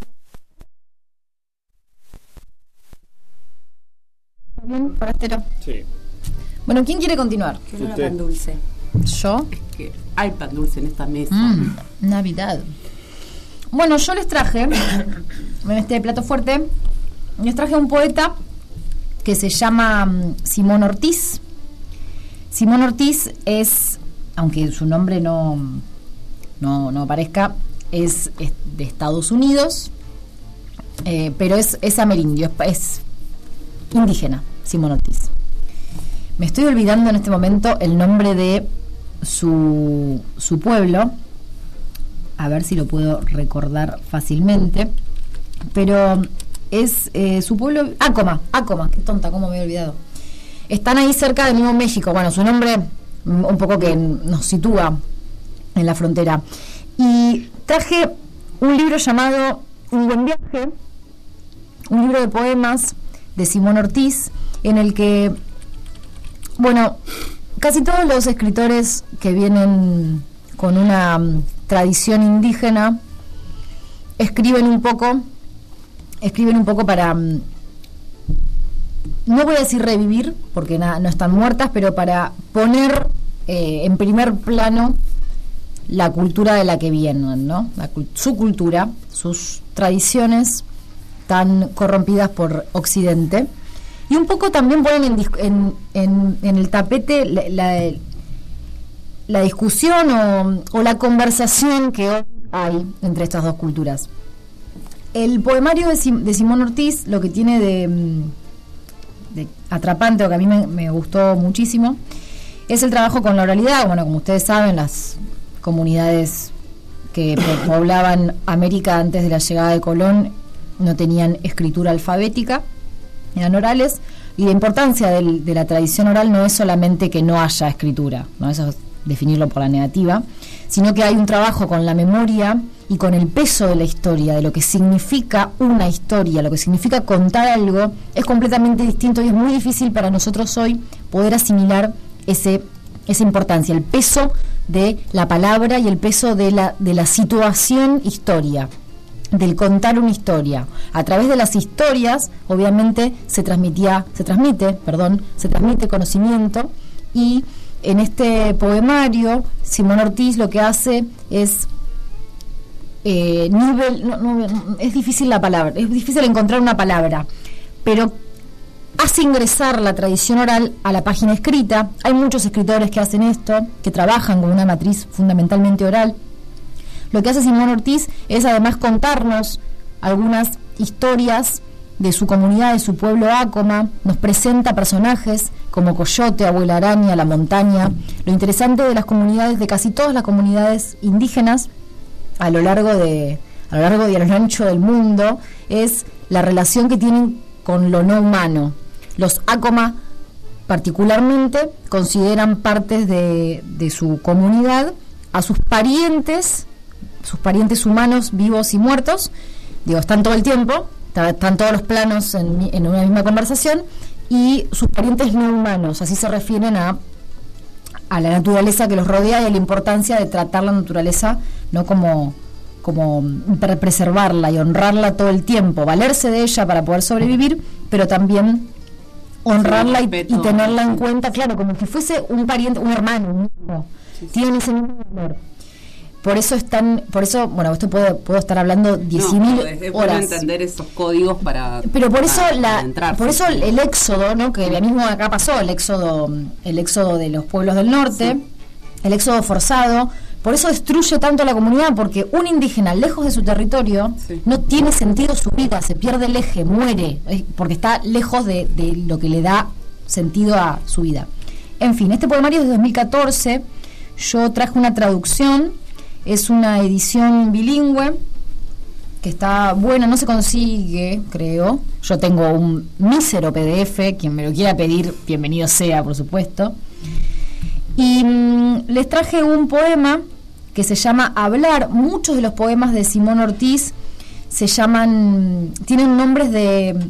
¿Bien, forastero? Sí. Bueno, ¿quién quiere continuar? Que no era tan dulce. ¿Yo? Es que hay pan dulce en esta mesa. Mm, Navidad. Bueno, yo les traje, en este plato fuerte, les traje un poeta que se llama um, Simón Ortiz. Simón Ortiz es, aunque su nombre no, no, no aparezca, es, es de Estados Unidos, eh, pero es, es amerindio, es, es indígena, Simón Ortiz. Me estoy olvidando en este momento el nombre de su, su pueblo, a ver si lo puedo recordar fácilmente, pero es eh, su pueblo, Acoma, Acoma, qué tonta, cómo me he olvidado. Están ahí cerca de Nuevo México, bueno, su nombre un poco que nos sitúa en la frontera. Y traje un libro llamado Un buen viaje, un libro de poemas de Simón Ortiz, en el que, bueno, casi todos los escritores que vienen con una um, tradición indígena escriben un poco, escriben un poco para, um, no voy a decir revivir, porque na, no están muertas, pero para poner eh, en primer plano la cultura de la que vienen, ¿no? La, su cultura, sus tradiciones tan corrompidas por Occidente. Y un poco también ponen en, en, en, en el tapete la, la, la discusión o, o la conversación que hoy hay entre estas dos culturas. El poemario de, Sim, de Simón Ortiz, lo que tiene de, de atrapante, o que a mí me, me gustó muchísimo, es el trabajo con la oralidad. Bueno, como ustedes saben, las comunidades que poblaban América antes de la llegada de Colón no tenían escritura alfabética, eran orales, y la importancia del, de la tradición oral no es solamente que no haya escritura, no eso es definirlo por la negativa, sino que hay un trabajo con la memoria y con el peso de la historia, de lo que significa una historia, lo que significa contar algo, es completamente distinto y es muy difícil para nosotros hoy poder asimilar ese, esa importancia, el peso de la palabra y el peso de la, de la situación historia, del contar una historia. A través de las historias, obviamente, se transmitía, se transmite, perdón, se transmite conocimiento, y en este poemario, Simón Ortiz lo que hace es eh, nivel, no, no, es difícil la palabra, es difícil encontrar una palabra, pero hace ingresar la tradición oral a la página escrita. Hay muchos escritores que hacen esto, que trabajan con una matriz fundamentalmente oral. Lo que hace Simón Ortiz es además contarnos algunas historias de su comunidad, de su pueblo Acoma, nos presenta personajes como Coyote, Abuela Araña, La Montaña. Lo interesante de las comunidades, de casi todas las comunidades indígenas a lo largo de, a lo largo y a lo ancho del mundo, es la relación que tienen con lo no humano. Los Acoma particularmente consideran partes de, de su comunidad a sus parientes, sus parientes humanos vivos y muertos, digo, están todo el tiempo, están todos los planos en, en una misma conversación, y sus parientes no humanos, así se refieren a, a la naturaleza que los rodea y a la importancia de tratar la naturaleza no como, como preservarla y honrarla todo el tiempo, valerse de ella para poder sobrevivir, pero también honrarla y, y tenerla en cuenta, claro, como si fuese un pariente, un hermano, un hijo, sí, sí. Tienen ese mismo valor. Por eso están, por eso, bueno, esto puedo, puedo estar hablando diez mil no, es, es horas. entender esos códigos para. Pero por eso para, la, para por eso el, el éxodo, ¿no? Que ya mismo acá pasó, el éxodo, el éxodo de los pueblos del norte, sí. El éxodo forzado. Por eso destruye tanto a la comunidad, porque un indígena lejos de su territorio, sí, no tiene sentido su vida, se pierde el eje, muere, porque está lejos de, de lo que le da sentido a su vida. En fin, este poemario es de dos mil catorce. Yo traje una traducción. Es una edición bilingüe que está buena, no se consigue, creo. Yo tengo un mísero P D F, quien me lo quiera pedir, bienvenido sea, por supuesto. Y mmm, les traje un poema que se llama Hablar. Muchos de los poemas de Simón Ortiz se llaman, tienen nombres de,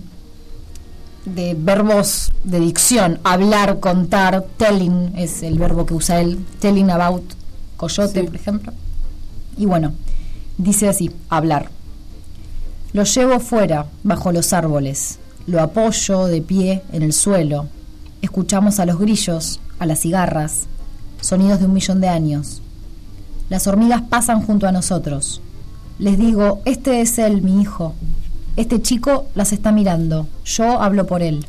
de verbos de dicción. Hablar, contar, telling es el verbo que usa él, telling about coyote, sí, por ejemplo. Y bueno, dice así, hablar. Lo llevo fuera, bajo los árboles, lo apoyo de pie en el suelo. Escuchamos a los grillos, a las cigarras, sonidos de un millón de años. Las hormigas pasan junto a nosotros. Les digo, este es él, mi hijo. Este chico las está mirando, yo hablo por él.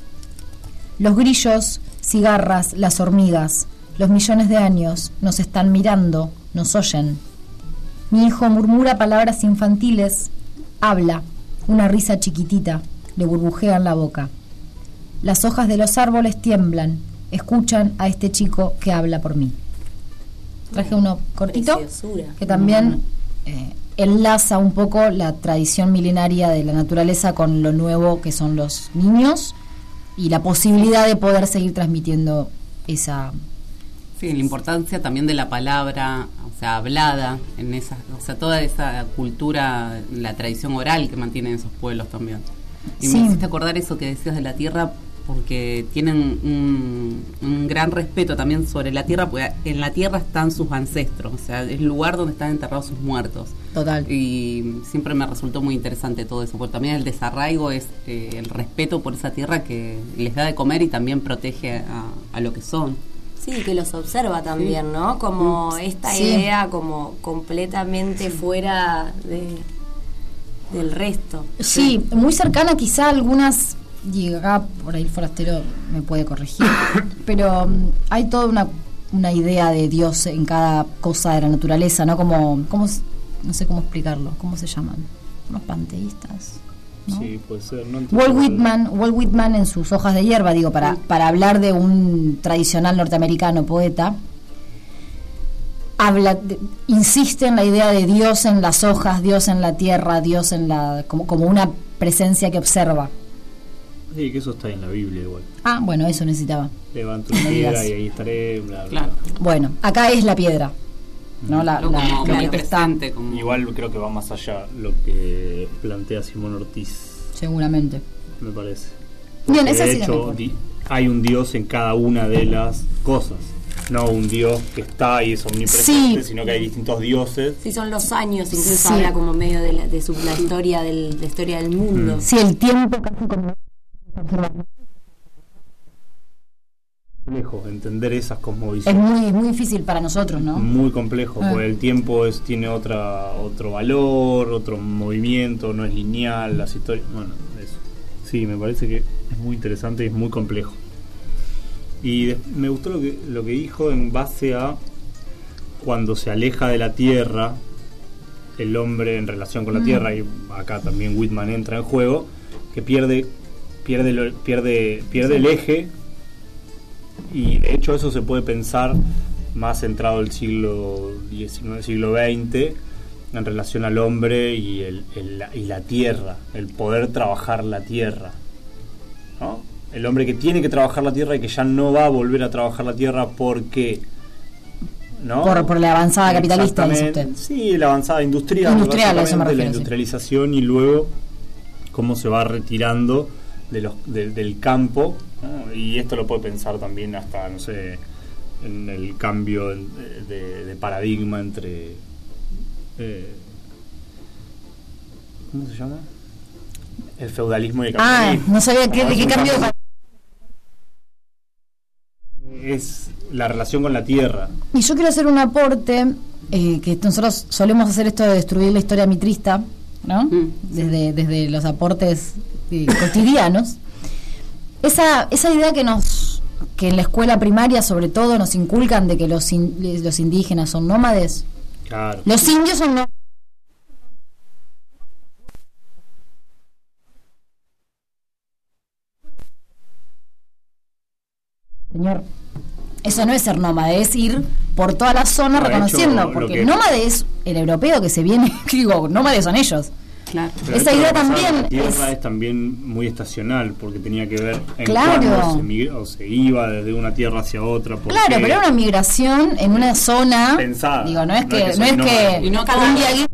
Los grillos, cigarras, las hormigas, los millones de años nos están mirando, nos oyen. Mi hijo murmura palabras infantiles, habla, una risa chiquitita, le burbujea en la boca. Las hojas de los árboles tiemblan, escuchan a este chico que habla por mí. Traje uno cortito, preciosura, que también eh, enlaza un poco la tradición milenaria de la naturaleza con lo nuevo que son los niños y la posibilidad de poder seguir transmitiendo esa... Sí, la importancia también de la palabra, o sea, hablada, en esa, o sea, toda esa cultura, la tradición oral que mantienen esos pueblos también. Y sí, me hiciste acordar eso que decías de la tierra, porque tienen un, un gran respeto también sobre la tierra, porque en la tierra están sus ancestros, o sea, es el lugar donde están enterrados sus muertos. Total. Y siempre me resultó muy interesante todo eso, porque también el desarraigo es eh, el respeto por esa tierra que les da de comer y también protege a, a lo que son. Sí, que los observa también, sí, ¿no? Como esta sí. idea como completamente sí. fuera de, del resto. Sí, muy cercana quizá a algunas, y acá por ahí el forastero me puede corregir, pero um, hay toda una, una idea de Dios en cada cosa de la naturaleza, ¿no? Como, como no sé cómo explicarlo, ¿cómo se llaman? Los panteístas. ¿No? Sí, puede ser. No Walt Whitman, Walt Whitman en sus Hojas de hierba, digo, para, para hablar de un tradicional norteamericano poeta, habla, de, insiste en la idea de Dios en las hojas, Dios en la tierra, Dios en la, como, como una presencia que observa. Sí, que eso está en la Biblia igual. Ah, bueno, eso necesitaba. Levanto una piedra y ahí estaré, bla, bla, claro. bla. Bueno, acá es la piedra. ¿No? La, no, la, como, la como presente, como... Igual creo que va más allá lo que plantea Simón Ortiz. Seguramente. Me parece. Bien, esa de sí hecho, di- hay un Dios en cada una de las cosas. No un Dios que está y es omnipresente, sí, sino que hay distintos dioses. Sí, son los años, incluso sí. habla como medio de la, de su, la historia del, la historia del mundo. Sí, el tiempo casi como... complejo entender esas cosmovisiones. Es muy muy difícil para nosotros, ¿no? Muy complejo, ah. porque el tiempo es tiene otra otro valor, otro movimiento, no es lineal, las historias, bueno, eso. Sí, me parece que es muy interesante y es muy complejo. Y de, me gustó lo que lo que dijo en base a cuando se aleja de la tierra el hombre en relación con la mm. tierra, y acá también Whitman entra en juego, que pierde pierde lo, pierde pierde sí. el eje. Y de hecho eso se puede pensar más centrado el siglo diecinueve, siglo veinte, en relación al hombre y, el, el, y la tierra, el poder trabajar la tierra, ¿no? El hombre que tiene que trabajar la tierra y que ya no va a volver a trabajar la tierra porque... ¿no? Por, por la avanzada capitalista, dice usted. Sí, la avanzada industrial, industrial eso me refiero, la industrialización, sí. Y luego cómo se va retirando de los, de, del campo, ¿no? Y esto lo puede pensar también hasta, no sé, en el cambio de, de, de paradigma entre eh, ¿cómo se llama? El feudalismo y el capitalismo. Ah, no sabía qué, de qué cambio de... Es la relación con la tierra. Y yo quiero hacer un aporte, eh, que nosotros solemos hacer esto de destruir la historia mitrista, ¿no? Mm. Desde, desde los aportes eh, cotidianos. Esa, esa idea que nos que en la escuela primaria sobre todo nos inculcan de que los, in, los indígenas son nómades. Claro. Los indios son nómades. Señor. Eso no es ser nómade, es ir por toda la zona No, de reconociendo, hecho, lo porque que- el nómade es el europeo que se viene, digo, nómades son ellos. Claro. Pero Esa esto idea lo que pasa, también la tierra es- es... también muy estacional, porque tenía que ver en Claro. cuándo se, migra- o se iba desde una tierra hacia otra. porque- Claro, pero era una migración en una zona, Pensada. digo, no es No que, es que no es soy nómade. que Y no un cada- día aquí-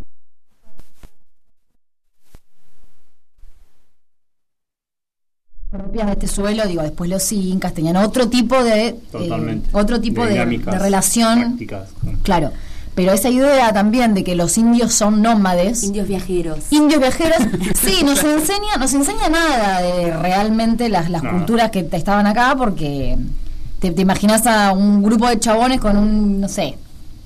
propias de este suelo, digo, después los incas tenían otro tipo de eh, Totalmente. otro tipo de, dinámicas, de relación, prácticas. claro, pero esa idea también de que los indios son nómades, Indios viajeros. indios viajeros, sí, nos enseña, nos enseña nada de realmente las, las No. culturas que te- estaban acá, porque te, te imaginas a un grupo de chabones con un, no sé,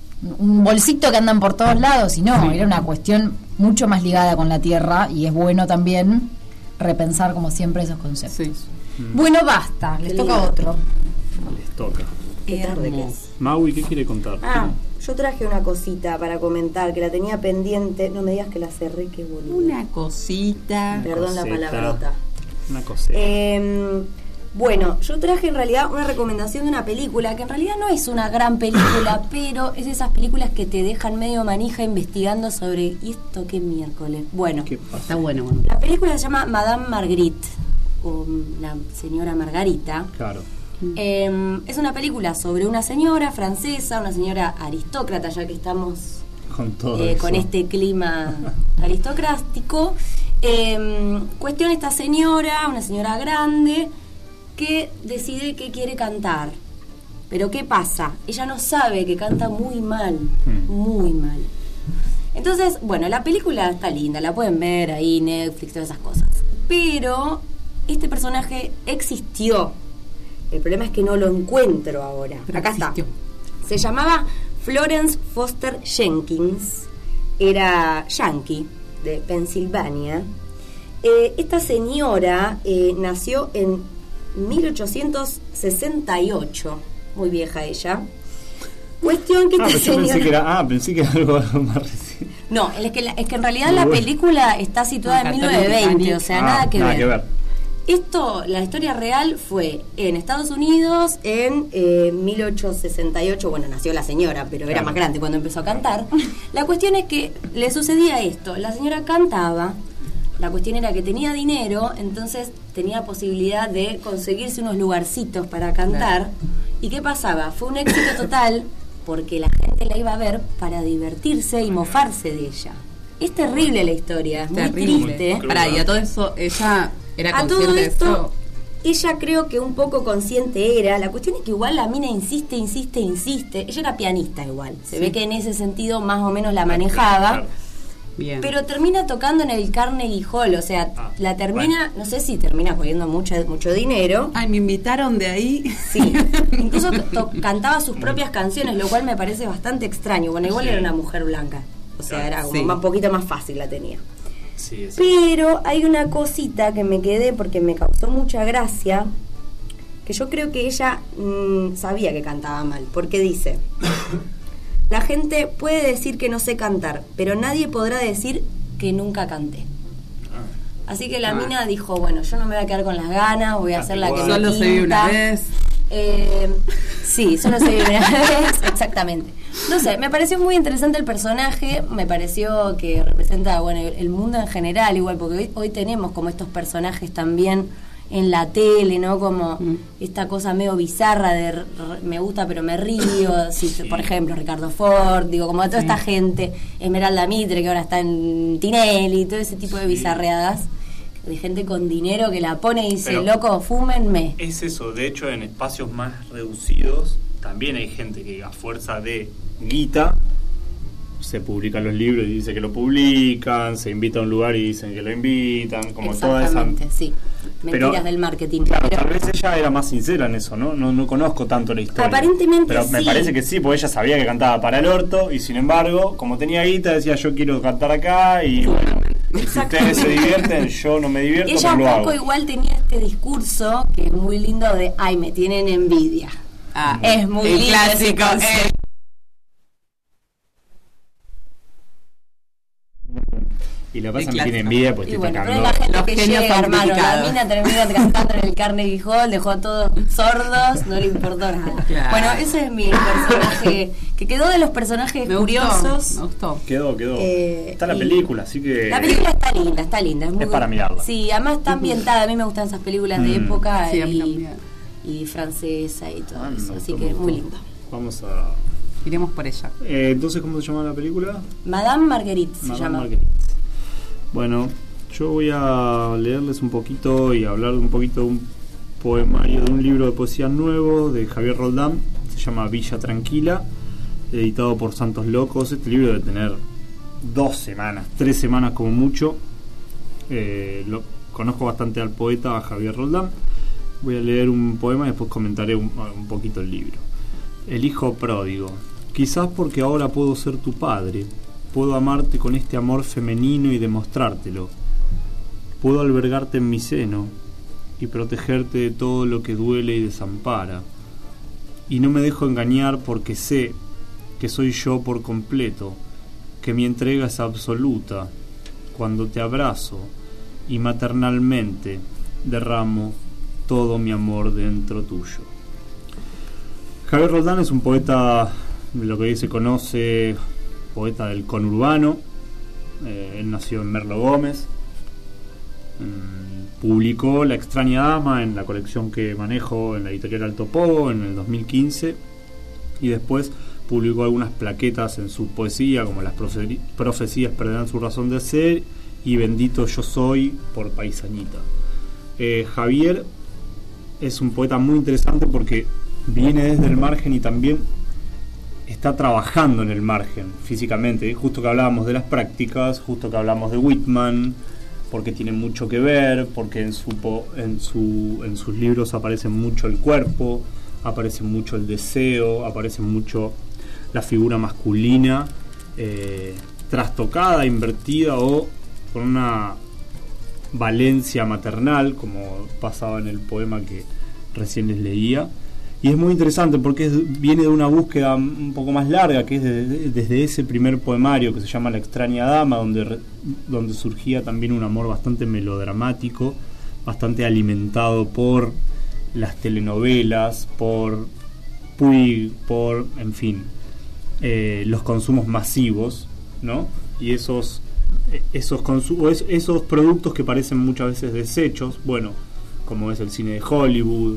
un bolsito que andan por todos lados, y no, era una cuestión mucho más ligada con la tierra, y es bueno también repensar como siempre esos conceptos. Sí. Bueno, basta, les Qué toca lindo. otro. Les toca. Qué tarde que es. Maui, ¿qué quiere contar? Ah, yo traje una cosita para comentar que la tenía pendiente. No me digas que la cerré, qué boludo. Una cosita. Perdón la coseta. palabrota. Una cosa. Eh, bueno, yo traje en realidad una recomendación de una película que en realidad No es una gran película, pero es de esas películas que te dejan medio manija investigando sobre ¿y esto qué miércoles? Bueno, ¿Qué pasa? Está bueno, bueno. la película se llama Madame Marguerite, o la señora Margarita. Claro. Eh, es una película sobre una señora francesa, una señora aristócrata, ya que estamos Con todo eh, eso. con este clima aristocrático. Eh, cuestión esta señora, una señora grande, que decide que quiere cantar. Pero ¿qué pasa? Ella no sabe que canta muy mal, Hmm. muy mal. Entonces, bueno, la película está linda, la pueden ver ahí, Netflix, todas esas cosas. Pero este personaje existió. El problema es que no lo encuentro ahora. Pero Acá existió. está. Se llamaba Florence Foster Jenkins. Era yankee de Pensilvania. Eh, esta señora eh, nació en mil ochocientos sesenta y ocho. Muy vieja ella. Cuestión que Ah, esta pero yo pensé señora... que era, ah, pensé que era algo, algo más reciente. No, es que, la- es que en realidad la película está situada Ah, en mil novecientos veinte, o sea, Ah, nada que nada ver. que ver. Esto, la historia real fue en Estados Unidos. En eh, mil ochocientos sesenta y ocho, bueno, nació la señora, pero era Claro. más Más grande cuando empezó a cantar. La cuestión es que le sucedía esto. La señora cantaba. La cuestión era que tenía dinero, entonces tenía posibilidad de conseguirse unos lugarcitos para cantar. ¿Y qué pasaba? Fue un éxito total porque la gente la iba a ver para divertirse y mofarse de ella. Es terrible la historia, es muy Terrible. triste. Pará, y a todo eso, ella era A todo consciente de esto, eso. ella creo que un poco consciente era. La cuestión es que igual la mina insiste, insiste, insiste. Ella era pianista igual. Se Sí. ve que en ese sentido más o menos la manejaba. Claro. Bien. Pero termina tocando en el Carnegie Hall, o sea, Ah, la termina, no sé si termina poniendo mucho, Mucho dinero. Ay, me invitaron de ahí. Sí. incluso to- cantaba sus propias canciones, lo cual me parece bastante extraño. Bueno, igual Sí. era una mujer blanca. O sea, era como Sí. un poquito más fácil la tenía. Sí, sí. Pero hay una cosita que me quedé porque me causó mucha gracia, que yo creo que ella mm, sabía que cantaba mal, porque dice, la gente puede decir que no sé cantar, pero nadie podrá decir Que nunca canté. Así que la Ah. mina dijo, bueno, yo no me voy a quedar con las ganas, voy a hacer la que me Solo se vive una pinta. vez. Eh, sí, solo se vive una vez, exactamente. No sé, me pareció muy interesante el personaje, me pareció que representa, bueno, el, el mundo en general, igual, porque hoy, hoy tenemos como estos personajes también en la tele, ¿no? Como Mm. esta cosa medio bizarra de r- r- me gusta pero me río, si, por ejemplo, Ricardo Ford, digo, como toda esta gente, Esmeralda Mitre, que ahora está en Tinelli, todo ese tipo de bizarreadas, de gente con dinero que la pone y dice, Pero- loco, fúmenme. Es eso, de hecho en espacios más reducidos también hay gente que a fuerza de guita se publican los libros y dice que lo publican, se invita a un lugar y dicen que lo invitan, como toda esa... Exactamente, sí. Mentiras Pero, del marketing. Claro, Pero- tal vez ella era más sincera en eso, ¿no? No, no conozco tanto la historia. Aparentemente Pero me sí. parece que sí, porque ella sabía que cantaba para el orto y sin embargo, como tenía guita, decía yo quiero cantar acá y bueno, si ustedes se divierten, yo no me divierto, Ella pero un lo poco hago. igual tenía este discurso que es muy lindo de, ay, me tienen envidia. Ah, Es muy el lindo clásico. ese concepto. eh. Y lo que pasa es El que tiene clásico. envidia porque Y estoy bueno, pero tocando. es la gente Los que genios llega, hermano. La amplificados. mina termina cantando en el Carnegie Hall, dejó a todos sordos, no le importó nada. Claro. Bueno, ese es mi personaje, que quedó de los personajes Me curiosos. gustó, me gustó. Quedó, quedó. Eh, Está la y- película, así que. La película está linda, está linda. Es, muy Es para buena. mirarla. Sí, además está ambientada. A mí me gustan esas películas de Mm. época Sí, a mí y, también. y francesa y todo Ah, me eso. Así gustó, que me es muy gustó. linda. Vamos a. Iremos por ella. Eh, entonces, ¿cómo se llama la película? Madame Marguerite se Madame llama. Marguerite. Bueno, yo voy a leerles un poquito y hablar un poquito de un poemario, de un libro de poesía nuevo de Javier Roldán. Se llama Villa Tranquila, editado por Santos Locos. Este libro debe tener dos semanas, tres semanas como mucho. Eh, lo, conozco bastante al poeta, a Javier Roldán. Voy a leer un poema y después comentaré un, un poquito el libro. El hijo pródigo. Quizás porque ahora puedo ser tu padre, puedo amarte con este amor femenino y demostrártelo. Puedo albergarte en mi seno y protegerte de todo lo que duele y desampara. Y no me dejo engañar porque sé que soy yo por completo, que mi entrega es absoluta, cuando te abrazo y maternalmente derramo todo mi amor dentro tuyo. Javier Roldán es un poeta, de lo que hoy se conoce, poeta del conurbano. Eh, él nació en Merlo Gómez. Mm, publicó La extraña dama en la colección que manejo en la editorial Alto Pogo en el dos mil quince, y después publicó algunas plaquetas en su poesía, como Las profe- profecías perderán su razón de ser y Bendito yo soy por Paisanita. Eh, Javier es un poeta muy interesante porque viene desde el margen y también está trabajando en el margen físicamente. Justo que hablábamos de las prácticas, justo que hablamos de Whitman, porque tiene mucho que ver, porque en su po- en su en sus libros aparece mucho el cuerpo, aparece mucho el deseo, aparece mucho la figura masculina, eh, trastocada, invertida o con una valencia maternal, como pasaba en el poema que recién les leía. Y es muy interesante porque es, viene de una búsqueda un poco más larga, que es de, de, desde ese primer poemario que se llama La extraña dama, donde, re, donde surgía también un amor bastante melodramático, bastante alimentado por las telenovelas, por Puig, por, en fin, eh, los consumos masivos, ¿no? Y esos, esos, consu- esos productos que parecen muchas veces desechos, bueno, como es el cine de Hollywood.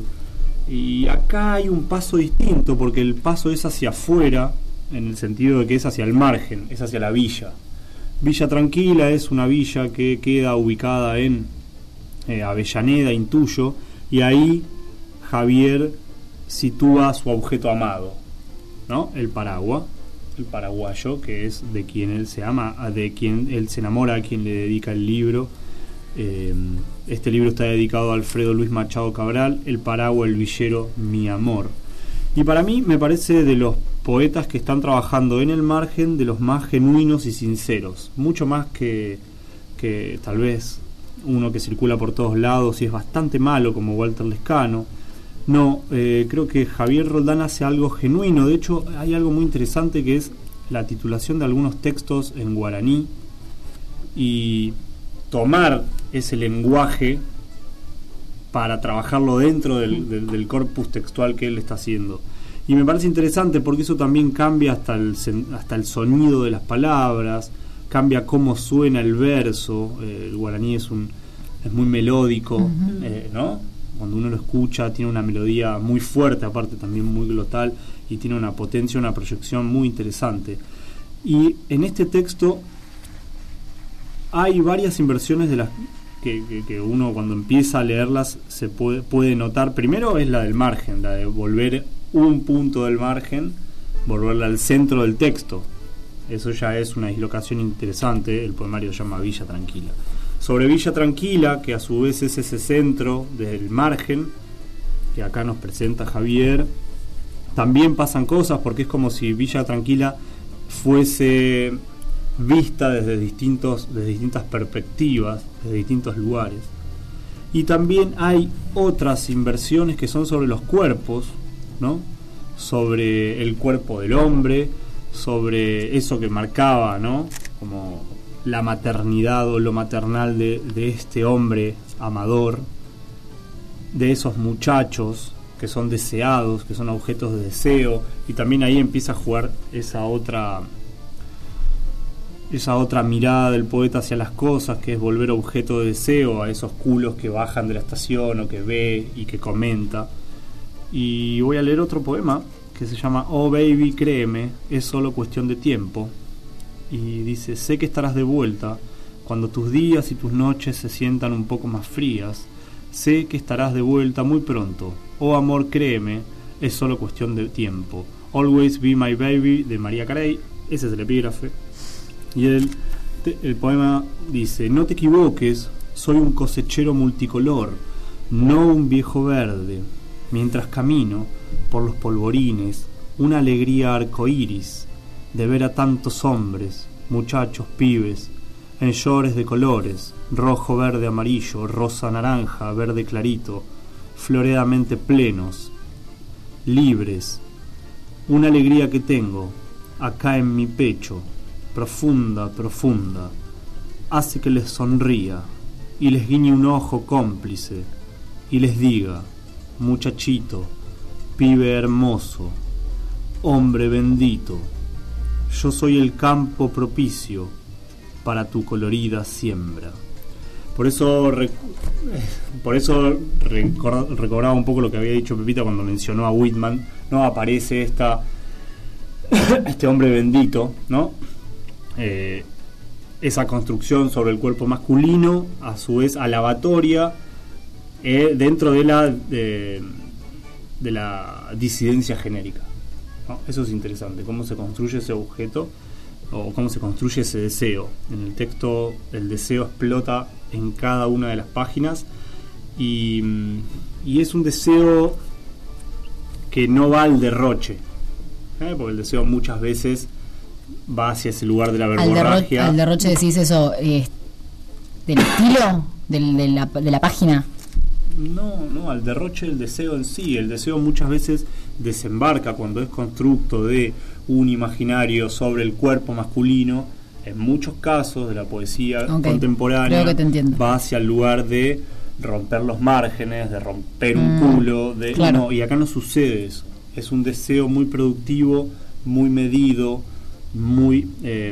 Y acá hay un paso distinto, porque el paso es hacia afuera, en el sentido de que es hacia el margen, es hacia la villa. Villa Tranquila es una villa que queda ubicada en eh, Avellaneda, intuyo, y ahí Javier sitúa su objeto amado, ¿no? El paraguas, el paraguayo, que es de quien él se ama, de quien él se enamora, a quien le dedica el libro. Eh, este libro está dedicado a Alfredo Luis Machado Cabral, El paraguas, el villero, mi amor. Y para mí me parece de los poetas que están trabajando en el margen, de los más genuinos y sinceros, mucho más que, que tal vez uno que circula por todos lados y es bastante malo como Walter Lescano. No, eh, creo que Javier Roldán hace algo genuino. De hecho, hay algo muy interesante que es la titulación de algunos textos en guaraní y tomar ese lenguaje para trabajarlo dentro del, del, del corpus textual que él está haciendo. Y me parece interesante porque eso también cambia hasta el, hasta el sonido de las palabras, cambia cómo suena el verso. Eh, el guaraní es, un, es muy melódico, uh-huh. eh, ¿no? Cuando uno lo escucha tiene una melodía muy fuerte, aparte también muy glotal, y tiene una potencia, una proyección muy interesante. Y en este texto hay varias inversiones de las que, que, que uno cuando empieza a leerlas se puede, puede notar. Primero es la del margen, la de volver un punto del margen, volverla al centro del texto. Eso ya es una dislocación interesante. El poemario se llama Villa Tranquila. Sobre Villa Tranquila, que a su vez es ese centro del margen que acá nos presenta Javier, también pasan cosas porque es como si Villa Tranquila fuese vista desde distintos, desde distintas perspectivas, desde distintos lugares. Y también hay otras inversiones que son sobre los cuerpos, ¿no? Sobre el cuerpo del hombre, sobre eso que marcaba, ¿no? Como la maternidad o lo maternal de, de este hombre amador, de esos muchachos que son deseados, que son objetos de deseo, y también ahí empieza a jugar esa otra esa otra mirada del poeta hacia las cosas, que es volver objeto de deseo a esos culos que bajan de la estación o que ve y que comenta. Y voy a leer otro poema que se llama Oh baby, créeme, es solo cuestión de tiempo. Y dice: sé que estarás de vuelta cuando tus días y tus noches se sientan un poco más frías. Sé que estarás de vuelta muy pronto. Oh amor, créeme, es solo cuestión de tiempo. Always be my baby, de María Carey. Ese es el epígrafe. Y el, el poema dice: no te equivoques, soy un cosechero multicolor, no un viejo verde. Mientras camino por los polvorines, una alegría arcoíris de ver a tantos hombres, muchachos, pibes, en shorts de colores, rojo, verde, amarillo, rosa, naranja, verde clarito, floreadamente plenos, libres. Una alegría que tengo acá en mi pecho, profunda, profunda, hace que les sonría y les guiñe un ojo cómplice y les diga: muchachito, pibe hermoso, hombre bendito, yo soy el campo propicio para tu colorida siembra. Por eso rec- por eso recor- recordaba un poco lo que había dicho Pepita cuando mencionó a Whitman, ¿no? Aparece esta este hombre bendito, ¿no? Eh, esa construcción sobre el cuerpo masculino, a su vez alabatoria, eh, dentro de la de, de la disidencia genérica, ¿no? Eso es interesante, cómo se construye ese objeto o cómo se construye ese deseo. En el texto el deseo explota en cada una de las páginas y, y es un deseo que no va al derroche, ¿eh? Porque el deseo muchas veces va hacia ese lugar de la verborragia. Al, derro- al derroche decís eso, eh, del estilo, del, de, la, de la página. No, no, al derroche del deseo en sí. El deseo muchas veces desembarca cuando es constructo de un imaginario sobre el cuerpo masculino. En muchos casos de la poesía Okay, contemporánea creo que te entiendo. va hacia el lugar de romper los márgenes, de romper un Mm, culo, de claro. no, y acá no sucede eso. Es un deseo muy productivo, muy medido, muy eh,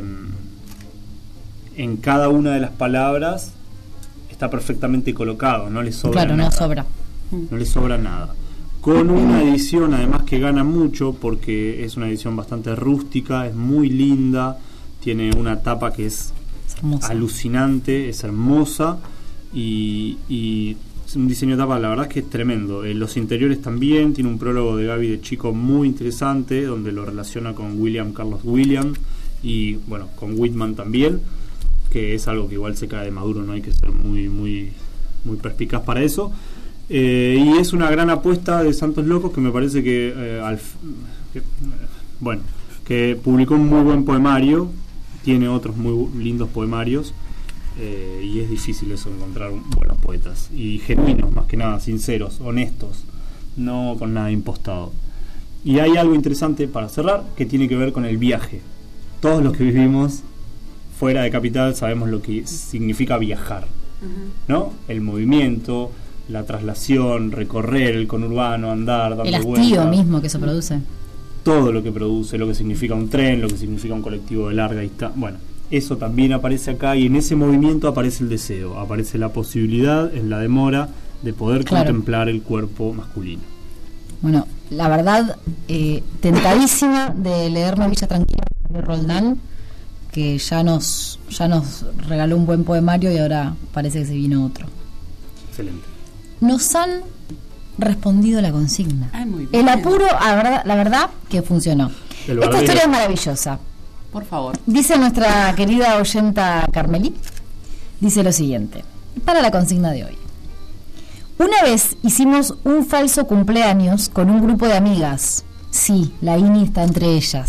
en cada una de las palabras está perfectamente colocado, no le sobra Claro, nada. no sobra. No le sobra nada. Con una edición además que gana mucho porque es una edición bastante rústica, es muy linda, tiene una tapa que es, Es hermosa. alucinante, es hermosa y, y es un diseño de tapa, la verdad es que es tremendo. Eh, los interiores también, tiene un prólogo de Gaby de Chico muy interesante donde lo relaciona con William Carlos Williams y bueno, con Whitman también, que es algo que igual se cae de maduro, no hay que ser muy muy muy perspicaz para eso. Eh, y es una gran apuesta de Santos Locos que me parece que, eh, al, que bueno, que publicó un muy buen poemario, tiene otros muy lindos poemarios, eh, y es difícil eso, encontrar buenos poetas y genuinos, más que nada, sinceros, honestos, no con nada impostado. Y hay algo interesante para cerrar que tiene que ver con el viaje. Todos los que vivimos fuera de capital sabemos lo que significa viajar, ¿no? El movimiento, la traslación, recorrer el conurbano, andar, dando El hastío vueltas, mismo que eso produce. todo lo que produce, lo que significa un tren, lo que significa un colectivo de larga distancia. Bueno, eso también aparece acá y en ese movimiento aparece el deseo, aparece la posibilidad en la demora de poder Claro. contemplar el cuerpo masculino. Bueno, la verdad, eh, tentadísima de leerme Villa Tranquila de Roldán, que ya nos ya nos regaló un buen poemario y ahora parece que se vino otro. Excelente. Nos han respondido la consigna. Ay, muy bien. El apuro, la verdad, la verdad que funcionó. El Esta barbero. historia es maravillosa. Por favor. Dice nuestra querida oyenta Carmelí, dice lo siguiente, para la consigna de hoy. Una vez hicimos un falso cumpleaños con un grupo de amigas. Sí, la Ini está entre ellas.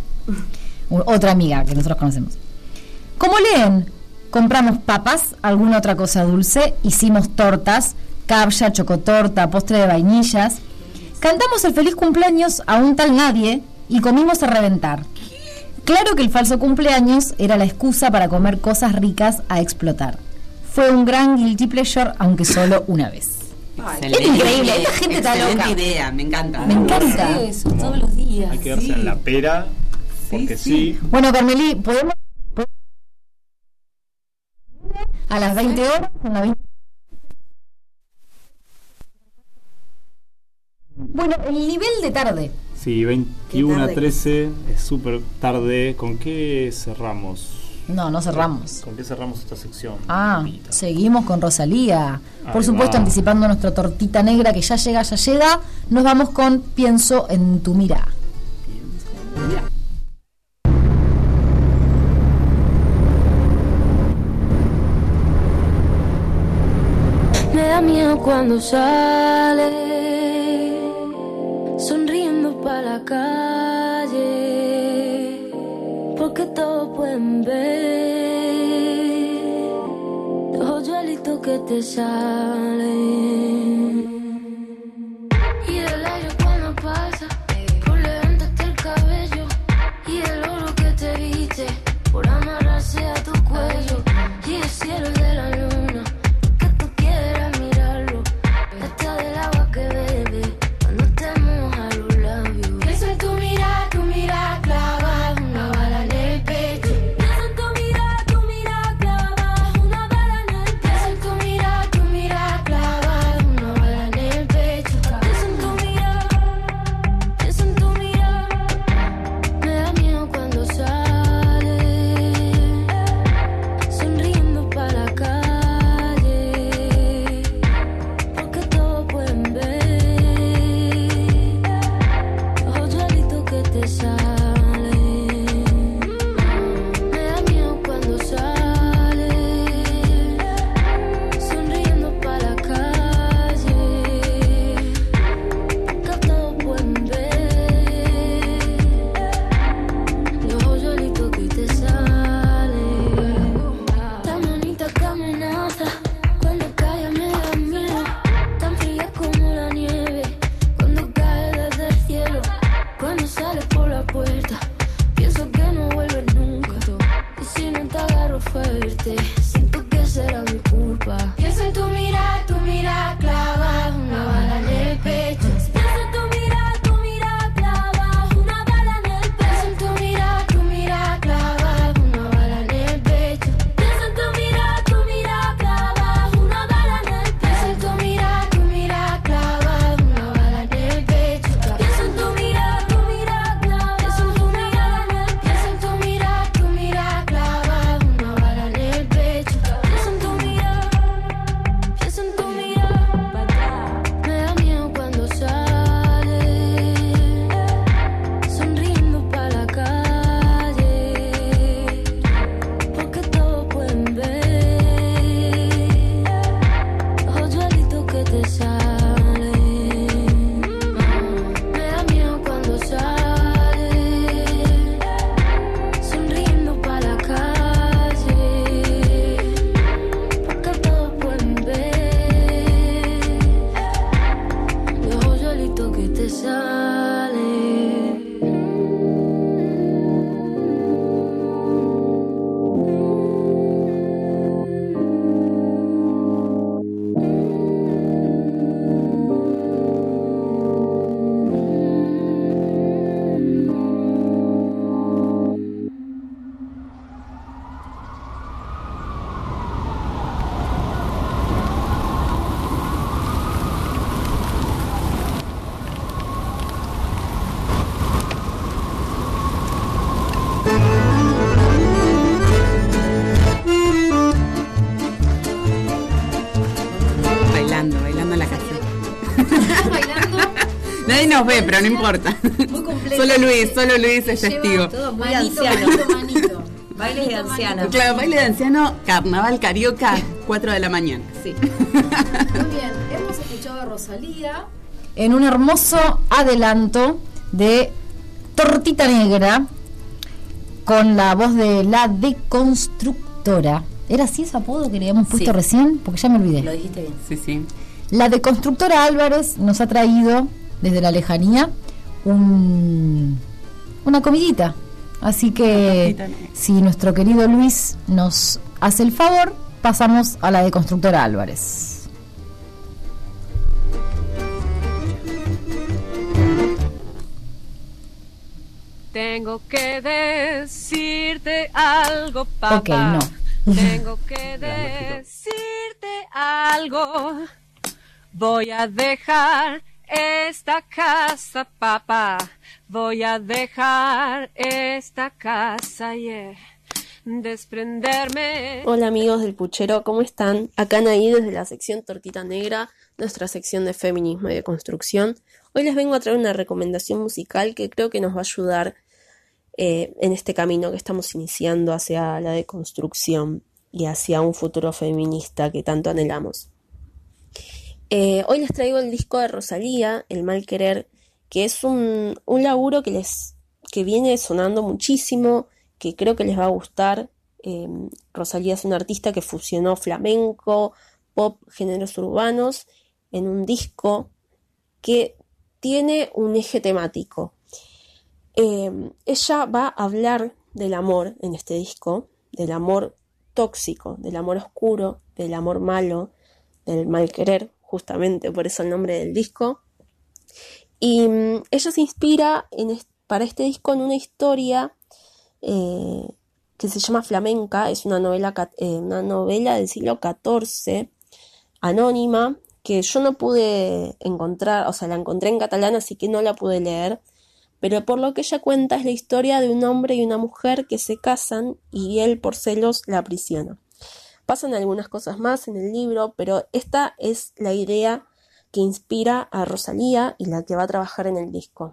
U- Otra amiga que nosotros conocemos. Como leen, compramos papas, alguna otra cosa dulce, hicimos tortas, cabya, chocotorta, postre de vainillas. Cantamos el feliz cumpleaños a un tal nadie y comimos a reventar. Claro que el falso cumpleaños era la excusa para comer cosas ricas a explotar. Fue un gran guilty pleasure, aunque solo una vez. Excelente. Es increíble, esta gente está Excelente loca. idea, me encanta. Me encanta. Eso, todos los días. Hay que darse Sí. en la pera, porque sí. sí. Bueno, Carmelí, ¿podemos...? A las veinte horas, en la veinte... Bueno, el nivel de tarde. Sí, veintiuno a tarde. trece es súper tarde. ¿Con qué cerramos? No, no cerramos. ¿Con qué cerramos esta sección? Ah, Lupita? seguimos con Rosalía. Por Ahí supuesto, va. anticipando nuestra tortita negra que ya llega, ya llega. Nos vamos con Pienso en tu mirada. Me da miedo cuando sale, sonriendo para la calle, porque todos pueden ver los hoyuelitos que te salen. Y el aire cuando pasa, por levantarte el cabello, y el oro que te viste, por amarrarse a tu cuello, y el cielo de la luna, que tú quieras mirarlo, hasta del agua que bebe, cuando te moja los labios. Pienso en tu mirada, tu mirada clava una bala en el pecho. Pienso en tu mirada, tu mirada clava una bala en el pecho. Pienso en tu mirada, tu mirada clava una bala en el pecho. Pienso en tu mirada, pienso en tu mirada. Me da miedo cuando sale, sonriendo para la calle, porque todos pueden ver los hoyuelitos que te salen. Me da miedo cuando sale, sonriendo para la calle, porque todos pueden ver los hoyuelitos que te salen. Tan bonita que amenaza, cuando cae me da miedo. Tan fría como la nieve, cuando cae desde el cielo. Cuando sales por la puerta, pienso que no vuelves nunca. Y si no te agarro fuerte, siento que será mi culpa. Pienso en tu mirada, tu mirada clava una bala en el pecho. Pienso en tu mirada, tu mirada clava una bala en el pecho. Pienso en tu mirada, tu mirada clava una bala en el pecho. Pienso en tu mirada, tu mirada clava una bala en el pecho. Pienso en tu mirada, tu mirada clava una bala en el pecho. Pienso en tu mirada, tu mirada clava. Pienso en tu mirada, pienso en tu mirada, tu mirada clava una bala en el pecho. Pienso en tu mirada, pienso en tu mirada. Me da miedo cuando sale, sonriendo para la calle, porque todos pueden ver los hoyuelitos que te salen. Me da miedo cuando sale, sonriendo para la calle, porque todos pueden ver los hoyuelitos que te salen. Bailando, bailando en la casa. bailando. Nadie nos ve, pero no importa. Muy completo. Solo Luis, solo Luis es testigo. Todo muy Manito, anciano. manito, manito. Bailes de anciana. Claro, baile de anciano, carnaval carioca, cuatro de la mañana. Sí. Muy bien, hemos escuchado a Rosalía en un hermoso adelanto de Tortita Negra con la voz de La Deconstructora. ¿Era así ese apodo que le habíamos puesto Sí. recién? Porque ya me olvidé. Lo dijiste bien. Sí, sí. La Deconstructora Álvarez nos ha traído desde la lejanía un, una comidita Así que si nuestro querido Luis nos hace el favor, pasamos a la de Constructora Álvarez. Tengo que decirte algo, papá. Ok, no. Tengo que decirte algo. Voy a dejar esta casa, papá. Voy a dejar esta casa, yeah. Desprenderme. Hola amigos del Puchero, ¿cómo están? Acá Anaí desde la sección Tortita Negra, nuestra sección de feminismo y de construcción. Hoy les vengo a traer una recomendación musical que creo que nos va a ayudar eh, en este camino que estamos iniciando hacia la deconstrucción y hacia un futuro feminista que tanto anhelamos. Eh, hoy les traigo el disco de Rosalía, El Mal Querer, que es un, un laburo que les que viene sonando muchísimo, que creo que les va a gustar. Eh, Rosalía es una artista que fusionó flamenco, pop, géneros urbanos en un disco que tiene un eje temático. Eh, ella va a hablar del amor en este disco, del amor tóxico, del amor oscuro, del amor malo, del mal querer, justamente por eso el nombre del disco. Y um, ella se inspira en est- para este disco en una historia eh, que se llama Flamenca, es una novela, eh, una novela del siglo catorce, anónima, que yo no pude encontrar, o sea, la encontré en catalán, así que no la pude leer, pero por lo que ella cuenta es la historia de un hombre y una mujer que se casan y él por celos la aprisiona. Pasan algunas cosas más en el libro, pero esta es la idea que inspira a Rosalía y la que va a trabajar en el disco.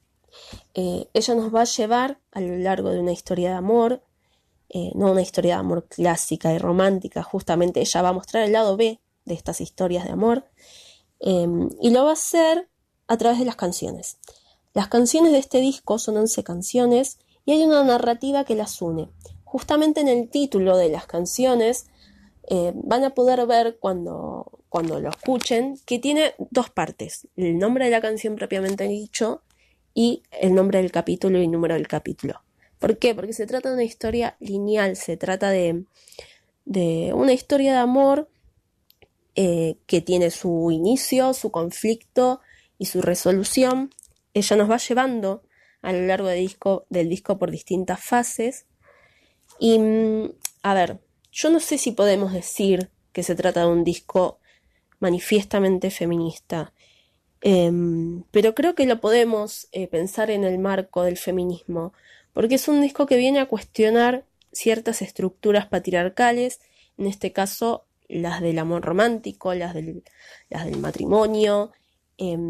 Eh, ella nos va a llevar a lo largo de una historia de amor, eh, no una historia de amor clásica y romántica, justamente ella va a mostrar el lado B de estas historias de amor, eh, y lo va a hacer a través de las canciones. Las canciones de este disco son once canciones y hay una narrativa que las une. Justamente en el título de las canciones eh, van a poder ver cuando, cuando lo escuchen que tiene dos partes, el nombre de la canción propiamente dicho y el nombre del capítulo y número del capítulo. ¿Por qué? Porque se trata de una historia lineal, se trata de, de una historia de amor eh, que tiene su inicio, su conflicto y su resolución. Ella nos va llevando a lo largo del disco, del disco por distintas fases. Y, a ver, yo no sé si podemos decir que se trata de un disco manifiestamente feminista, eh, pero creo que lo podemos eh, pensar en el marco del feminismo, porque es un disco que viene a cuestionar ciertas estructuras patriarcales, en este caso las del amor romántico, las del, las del matrimonio, eh,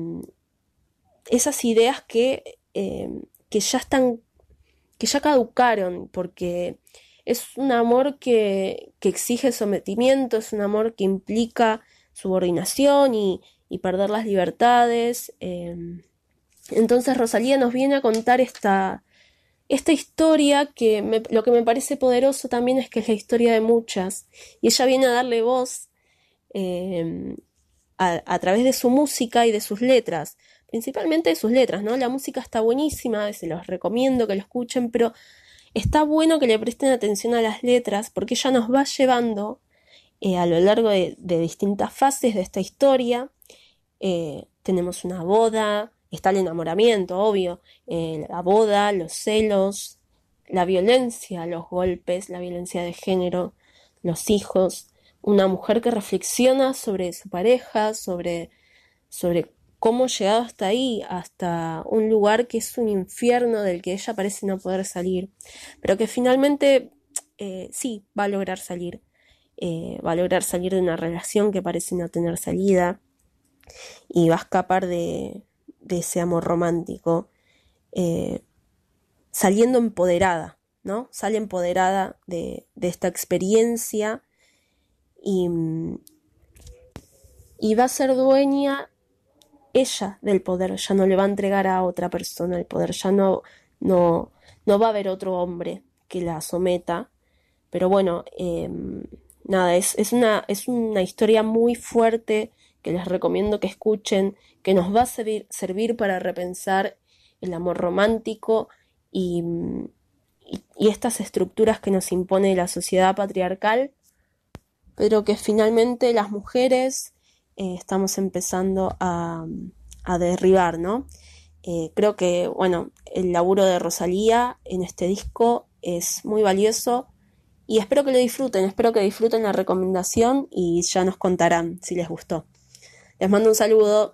esas ideas que, eh, que ya están, que ya caducaron, porque es un amor que, que exige sometimiento, es un amor que implica subordinación y, y perder las libertades. Eh, entonces Rosalía nos viene a contar esta, esta historia que me, lo que me parece poderoso también es que es la historia de muchas, y ella viene a darle voz eh, a, a través de su música y de sus letras, principalmente de sus letras, ¿no? La música está buenísima, se los recomiendo que lo escuchen, pero está bueno que le presten atención a las letras porque ella nos va llevando eh, a lo largo de, de distintas fases de esta historia. Eh, tenemos una boda, está el enamoramiento, obvio, eh, la boda, los celos, la violencia, los golpes, la violencia de género, los hijos, una mujer que reflexiona sobre su pareja, sobre, sobre cómo ha llegado hasta ahí, hasta un lugar que es un infierno del que ella parece no poder salir, pero que finalmente eh, sí va a lograr salir, eh, va a lograr salir de una relación que parece no tener salida y va a escapar de, de ese amor romántico, eh, saliendo empoderada, ¿no? Sale empoderada de, de esta experiencia y, y va a ser dueña ella del poder, ya no le va a entregar a otra persona el poder, ya no, no, no va a haber otro hombre que la someta, pero bueno, eh, nada, es, es, una, es una historia muy fuerte que les recomiendo que escuchen, que nos va a servir, servir para repensar el amor romántico y, y estas estructuras que nos impone la sociedad patriarcal, pero que finalmente las mujeres eh, estamos empezando a, a derribar, ¿no? Eh, creo que, bueno, el laburo de Rosalía en este disco es muy valioso y espero que lo disfruten, espero que disfruten la recomendación y ya nos contarán si les gustó. Les mando un saludo.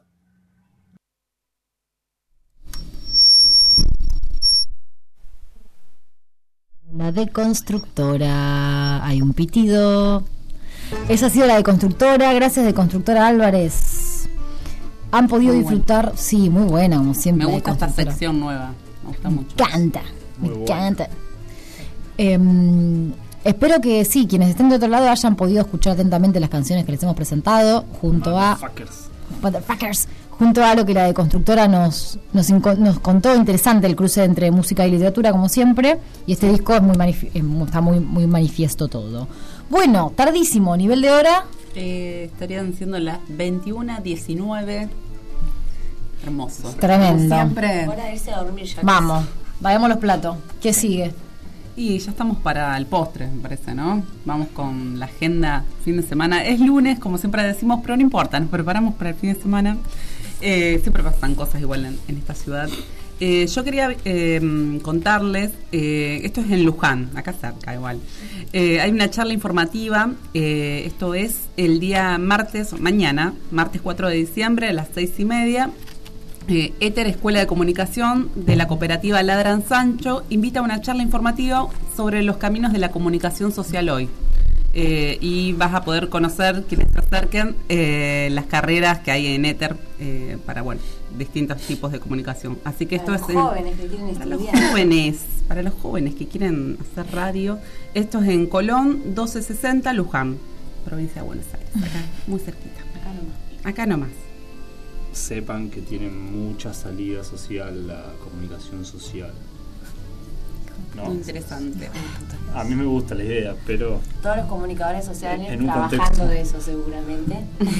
La Deconstructora. Hay un pitido. Esa ha sido la Deconstructora. Gracias, Deconstructora Álvarez. Han podido Muy disfrutar. bueno. Sí, muy buena, como siempre. Me gusta esta Deconstructora. sección nueva. Me gusta Me mucho. encanta. Muy Me bueno. encanta. Eh, espero que sí, quienes estén de otro lado hayan podido escuchar atentamente las canciones que les hemos presentado junto a Motherfuckers. Motherfuckers, junto a lo que la Deconstructora nos, nos, inco- nos contó. Interesante el cruce entre música y literatura, como siempre, y este disco es muy manifi- es muy- está muy, muy manifiesto todo. Bueno, tardísimo, nivel de hora. Eh, estarían siendo las veintiuna diecinueve. Hermoso. Tremendo. Como siempre. Hora de irse a dormir ya. Vamos, vayamos los platos. ¿Qué sigue? Y ya estamos para el postre, me parece, ¿no? Vamos con la agenda fin de semana. Es lunes, como siempre decimos, pero no importa, nos preparamos para el fin de semana. Eh, siempre pasan cosas igual en, en esta ciudad. Eh, yo quería eh, contarles, eh, esto es en Luján, acá cerca igual. Eh, hay una charla informativa, eh, esto es el día martes, mañana, martes cuatro de diciembre a las seis y media. Eh, Éter, Escuela de Comunicación de la cooperativa Ladran Sancho, invita a una charla informativa sobre los caminos de la comunicación social hoy. Eh, y vas a poder conocer, quienes se acerquen, eh, las carreras que hay en Éter eh, para, bueno, distintos tipos de comunicación. Así que Para esto los es en- jóvenes que quieren para los estudiar. jóvenes, para los jóvenes que quieren hacer radio. Esto es en Colón doce sesenta, Luján, provincia de Buenos Aires, acá, muy cerquita. Acá nomás. Acá nomás. Sepan que tiene mucha salida social la comunicación social. ¿No? Muy interesante. A mí me gusta la idea, pero Todos los comunicadores sociales En un trabajando contexto. de eso seguramente.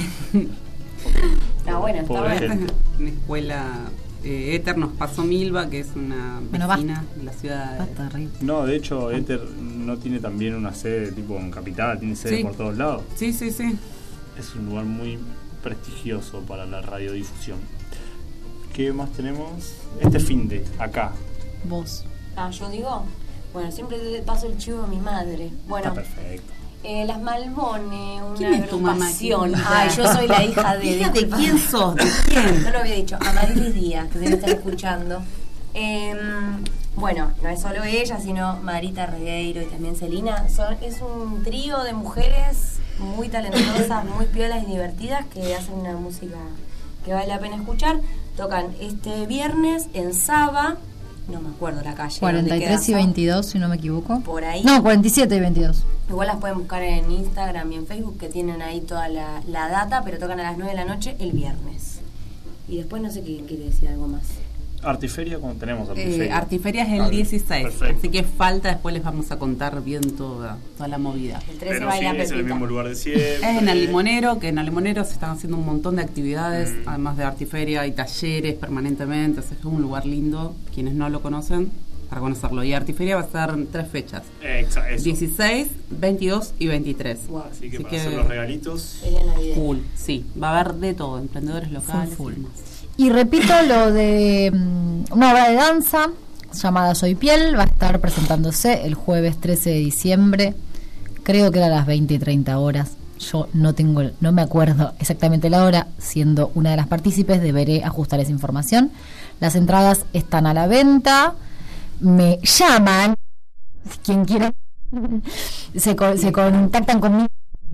Está bueno, está Pobre bueno. gente. Una escuela eh, Éter nos pasó Milva, que es una Bueno, vecina de la ciudad de... Basta, Rey. no, de hecho, Éter no tiene también una sede tipo en Capital, tiene sede Sí. por todos lados. Sí, sí, sí. Es un lugar muy prestigioso para la radiodifusión. ¿Qué más tenemos? Este fin de acá. Vos. Ah, yo digo, bueno, siempre le paso el chivo a mi madre. Bueno, Está perfecto. eh, las Malbones, una ¿Quién es tu mamá, agrupación. querida? Ay, yo soy la hija de... Hija, ¿de disculpa. quién sos? ¿De quién? No lo había dicho, Amarilis Díaz, que debe estar escuchando. Eh, bueno, no es solo ella, sino Marita Regueiro y también Celina. Son, es un trío de mujeres muy talentosas, muy piolas y divertidas que hacen una música que vale la pena escuchar. Tocan este viernes en Saba, no me acuerdo la calle. cuarenta y ¿dónde tres y queda Saba? veintidós, si no me equivoco. Por ahí. No, cuarenta y siete y veintidós. Igual las pueden buscar en Instagram y en Facebook, que tienen ahí toda la, la data, pero tocan a las nueve de la noche el viernes. Y después no sé qué quiere decir algo más. Artiferia, como tenemos Eh, Artiferia. Artiferia es el Ah, dieciséis, perfecto. así que falta, después les vamos a contar bien toda, toda la movida. El trece Pero baila sí, es en el Pepita. mismo lugar de siempre. Es en el Limonero, que en el Limonero se están haciendo un montón de actividades, Mm. además de Artiferia, hay talleres permanentemente, o sea, es un lugar lindo, quienes no lo conocen, para conocerlo. Y Artiferia va a ser en tres fechas, Exacto, eso. dieciséis, veintidós y veintitrés. Wow. Así que Así para que- hacer los regalitos. Feria navideña. Full, sí, va a haber de todo, emprendedores locales Full, full. y demás. Y repito lo de mm, una obra de danza llamada Soy Piel, va a estar presentándose el jueves trece de diciembre, creo que era a las veinte y treinta horas. Yo no tengo, el- no me acuerdo exactamente la hora, siendo una de las partícipes deberé ajustar esa información. Las entradas están a la venta, me llaman, quien quiera, se, co- se contactan conmigo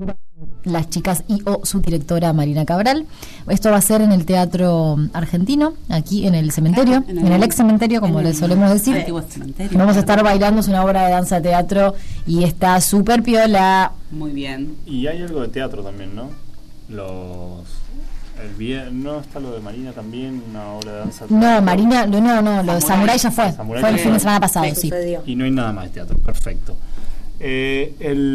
las chicas y o su directora Marina Cabral. Esto va a ser en el Teatro Argentino, aquí en el cementerio, Ah, en el ex cementerio, como en le el solemos decir. antiguo cementerio. Vamos a estar bailando, es una obra de danza teatro y está súper piola. Muy bien. Y hay algo de teatro también, ¿no? Los. El vier- ¿No está lo de Marina también? Una obra de danza. No, teatro? Marina, no, no, no, lo de Samurai ya fue. Samurai Fue el ya fin de fue. semana pasado, Me sí. sucedió. Y no hay nada más de teatro, perfecto. Eh,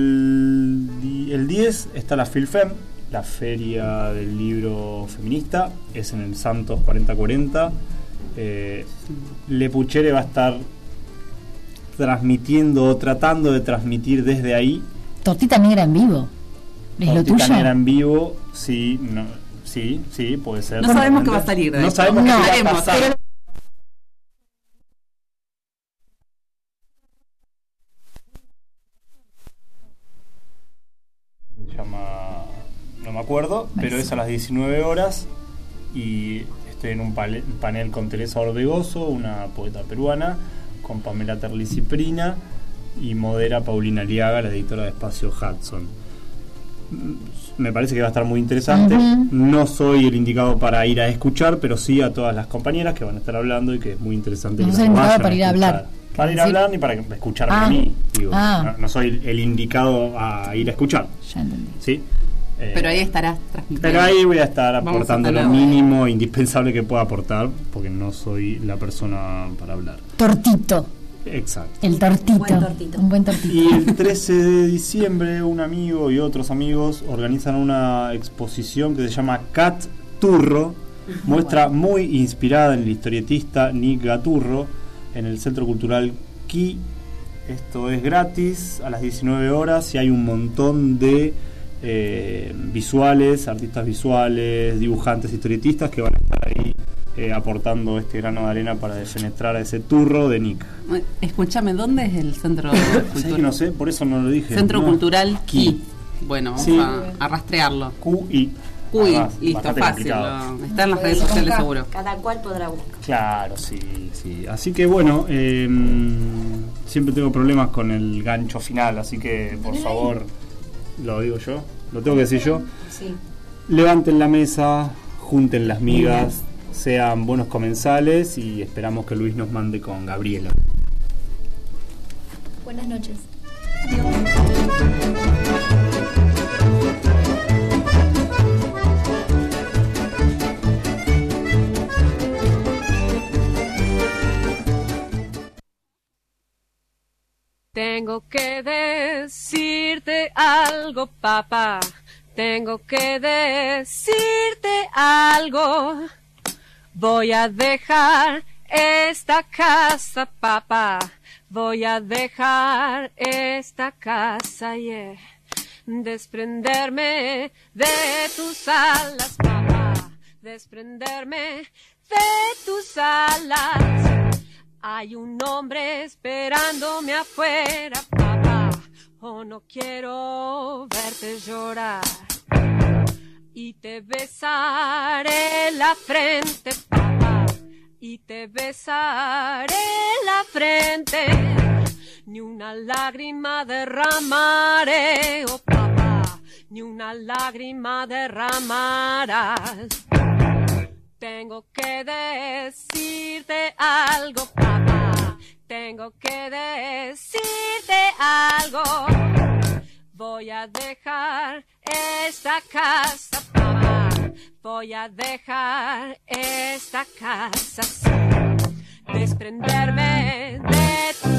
el, di- el diez está la FilFem, la feria del libro feminista, es en el Santos cuarenta cuarenta. Eh, Le Puchere va a estar transmitiendo o tratando de transmitir desde ahí. Tortita negra en vivo. ¿Es lo Tortita tuyo? negra en vivo, sí, no, sí, sí, puede ser. No sabemos qué va a salir de No esto. sabemos No, qué va a sabemos, pasar. pero- Se llama, no me acuerdo, pero es a las diecinueve horas y estoy en un pale- panel con Teresa Orbegoso, una poeta peruana, con Pamela Terliciprina y modera Paulina Aliaga, la editora de Espacio Hudson. Mm, Me parece que va a estar muy interesante. Ujú. No soy el indicado para ir a escuchar, pero sí a todas las compañeras que van a estar hablando y que es muy interesante. No que sos el las indicado vayan para ir a escuchar. hablar. Para ir a Decir- hablar ni para escucharme Ah. a mí. Digo, Ah. no, no soy el indicado a ir a escuchar. Ya entendí. ¿Sí? Eh, Pero ahí estarás transmitiendo. pero ahí voy a estar Vamos a aportando lo tener- mínimo indispensable que pueda aportar, porque no soy la persona para hablar. Tortito. Exacto. El tortito. Buen tortito. Un buen tortito. Y el trece de diciembre un amigo y otros amigos organizan una exposición que se llama Cat Turro, muestra muy inspirada en el historietista Nick Gaturro, en el Centro Cultural Ki. Esto es gratis a las diecinueve horas y hay un montón de eh, visuales, artistas visuales, dibujantes, historietistas que van a estar ahí eh, aportando este grano de arena para defenestrar a ese turro de Nick. Escúchame, ¿dónde es el centro ¿Sabes que cultural? no sé? Por eso no lo dije. Centro No. Cultural Ki. Ki. Bueno, vamos Sí. a, a rastrearlo. Q I. Q I, Además, listo, bastante fácil. complicado. lo- Está en las redes sociales seguro. Cada cual podrá buscar. Claro, sí, sí. Así que bueno, eh, siempre tengo problemas con el gancho final, así que por favor, lo digo yo, lo tengo que decir yo. Sí. Levanten la mesa, junten las migas, sean buenos comensales y esperamos que Luis nos mande con Gabriela. Buenas noches. Tengo que decirte algo, papá. Tengo que decirte algo. Voy a dejar esta casa, papá. Voy a dejar esta casa, yeah. Desprenderme de tus alas, papá. Desprenderme de tus alas. Hay un hombre esperándome afuera, papá. Oh, no quiero verte llorar. Y te besaré la frente, papá. Y te besaré la frente. Ni una lágrima derramaré, oh papá. Ni una lágrima derramarás. Tengo que decirte algo, papá. Tengo que decirte algo. Voy a dejar esta casa, papá. Voy a dejar esta casa. Desprenderme de tu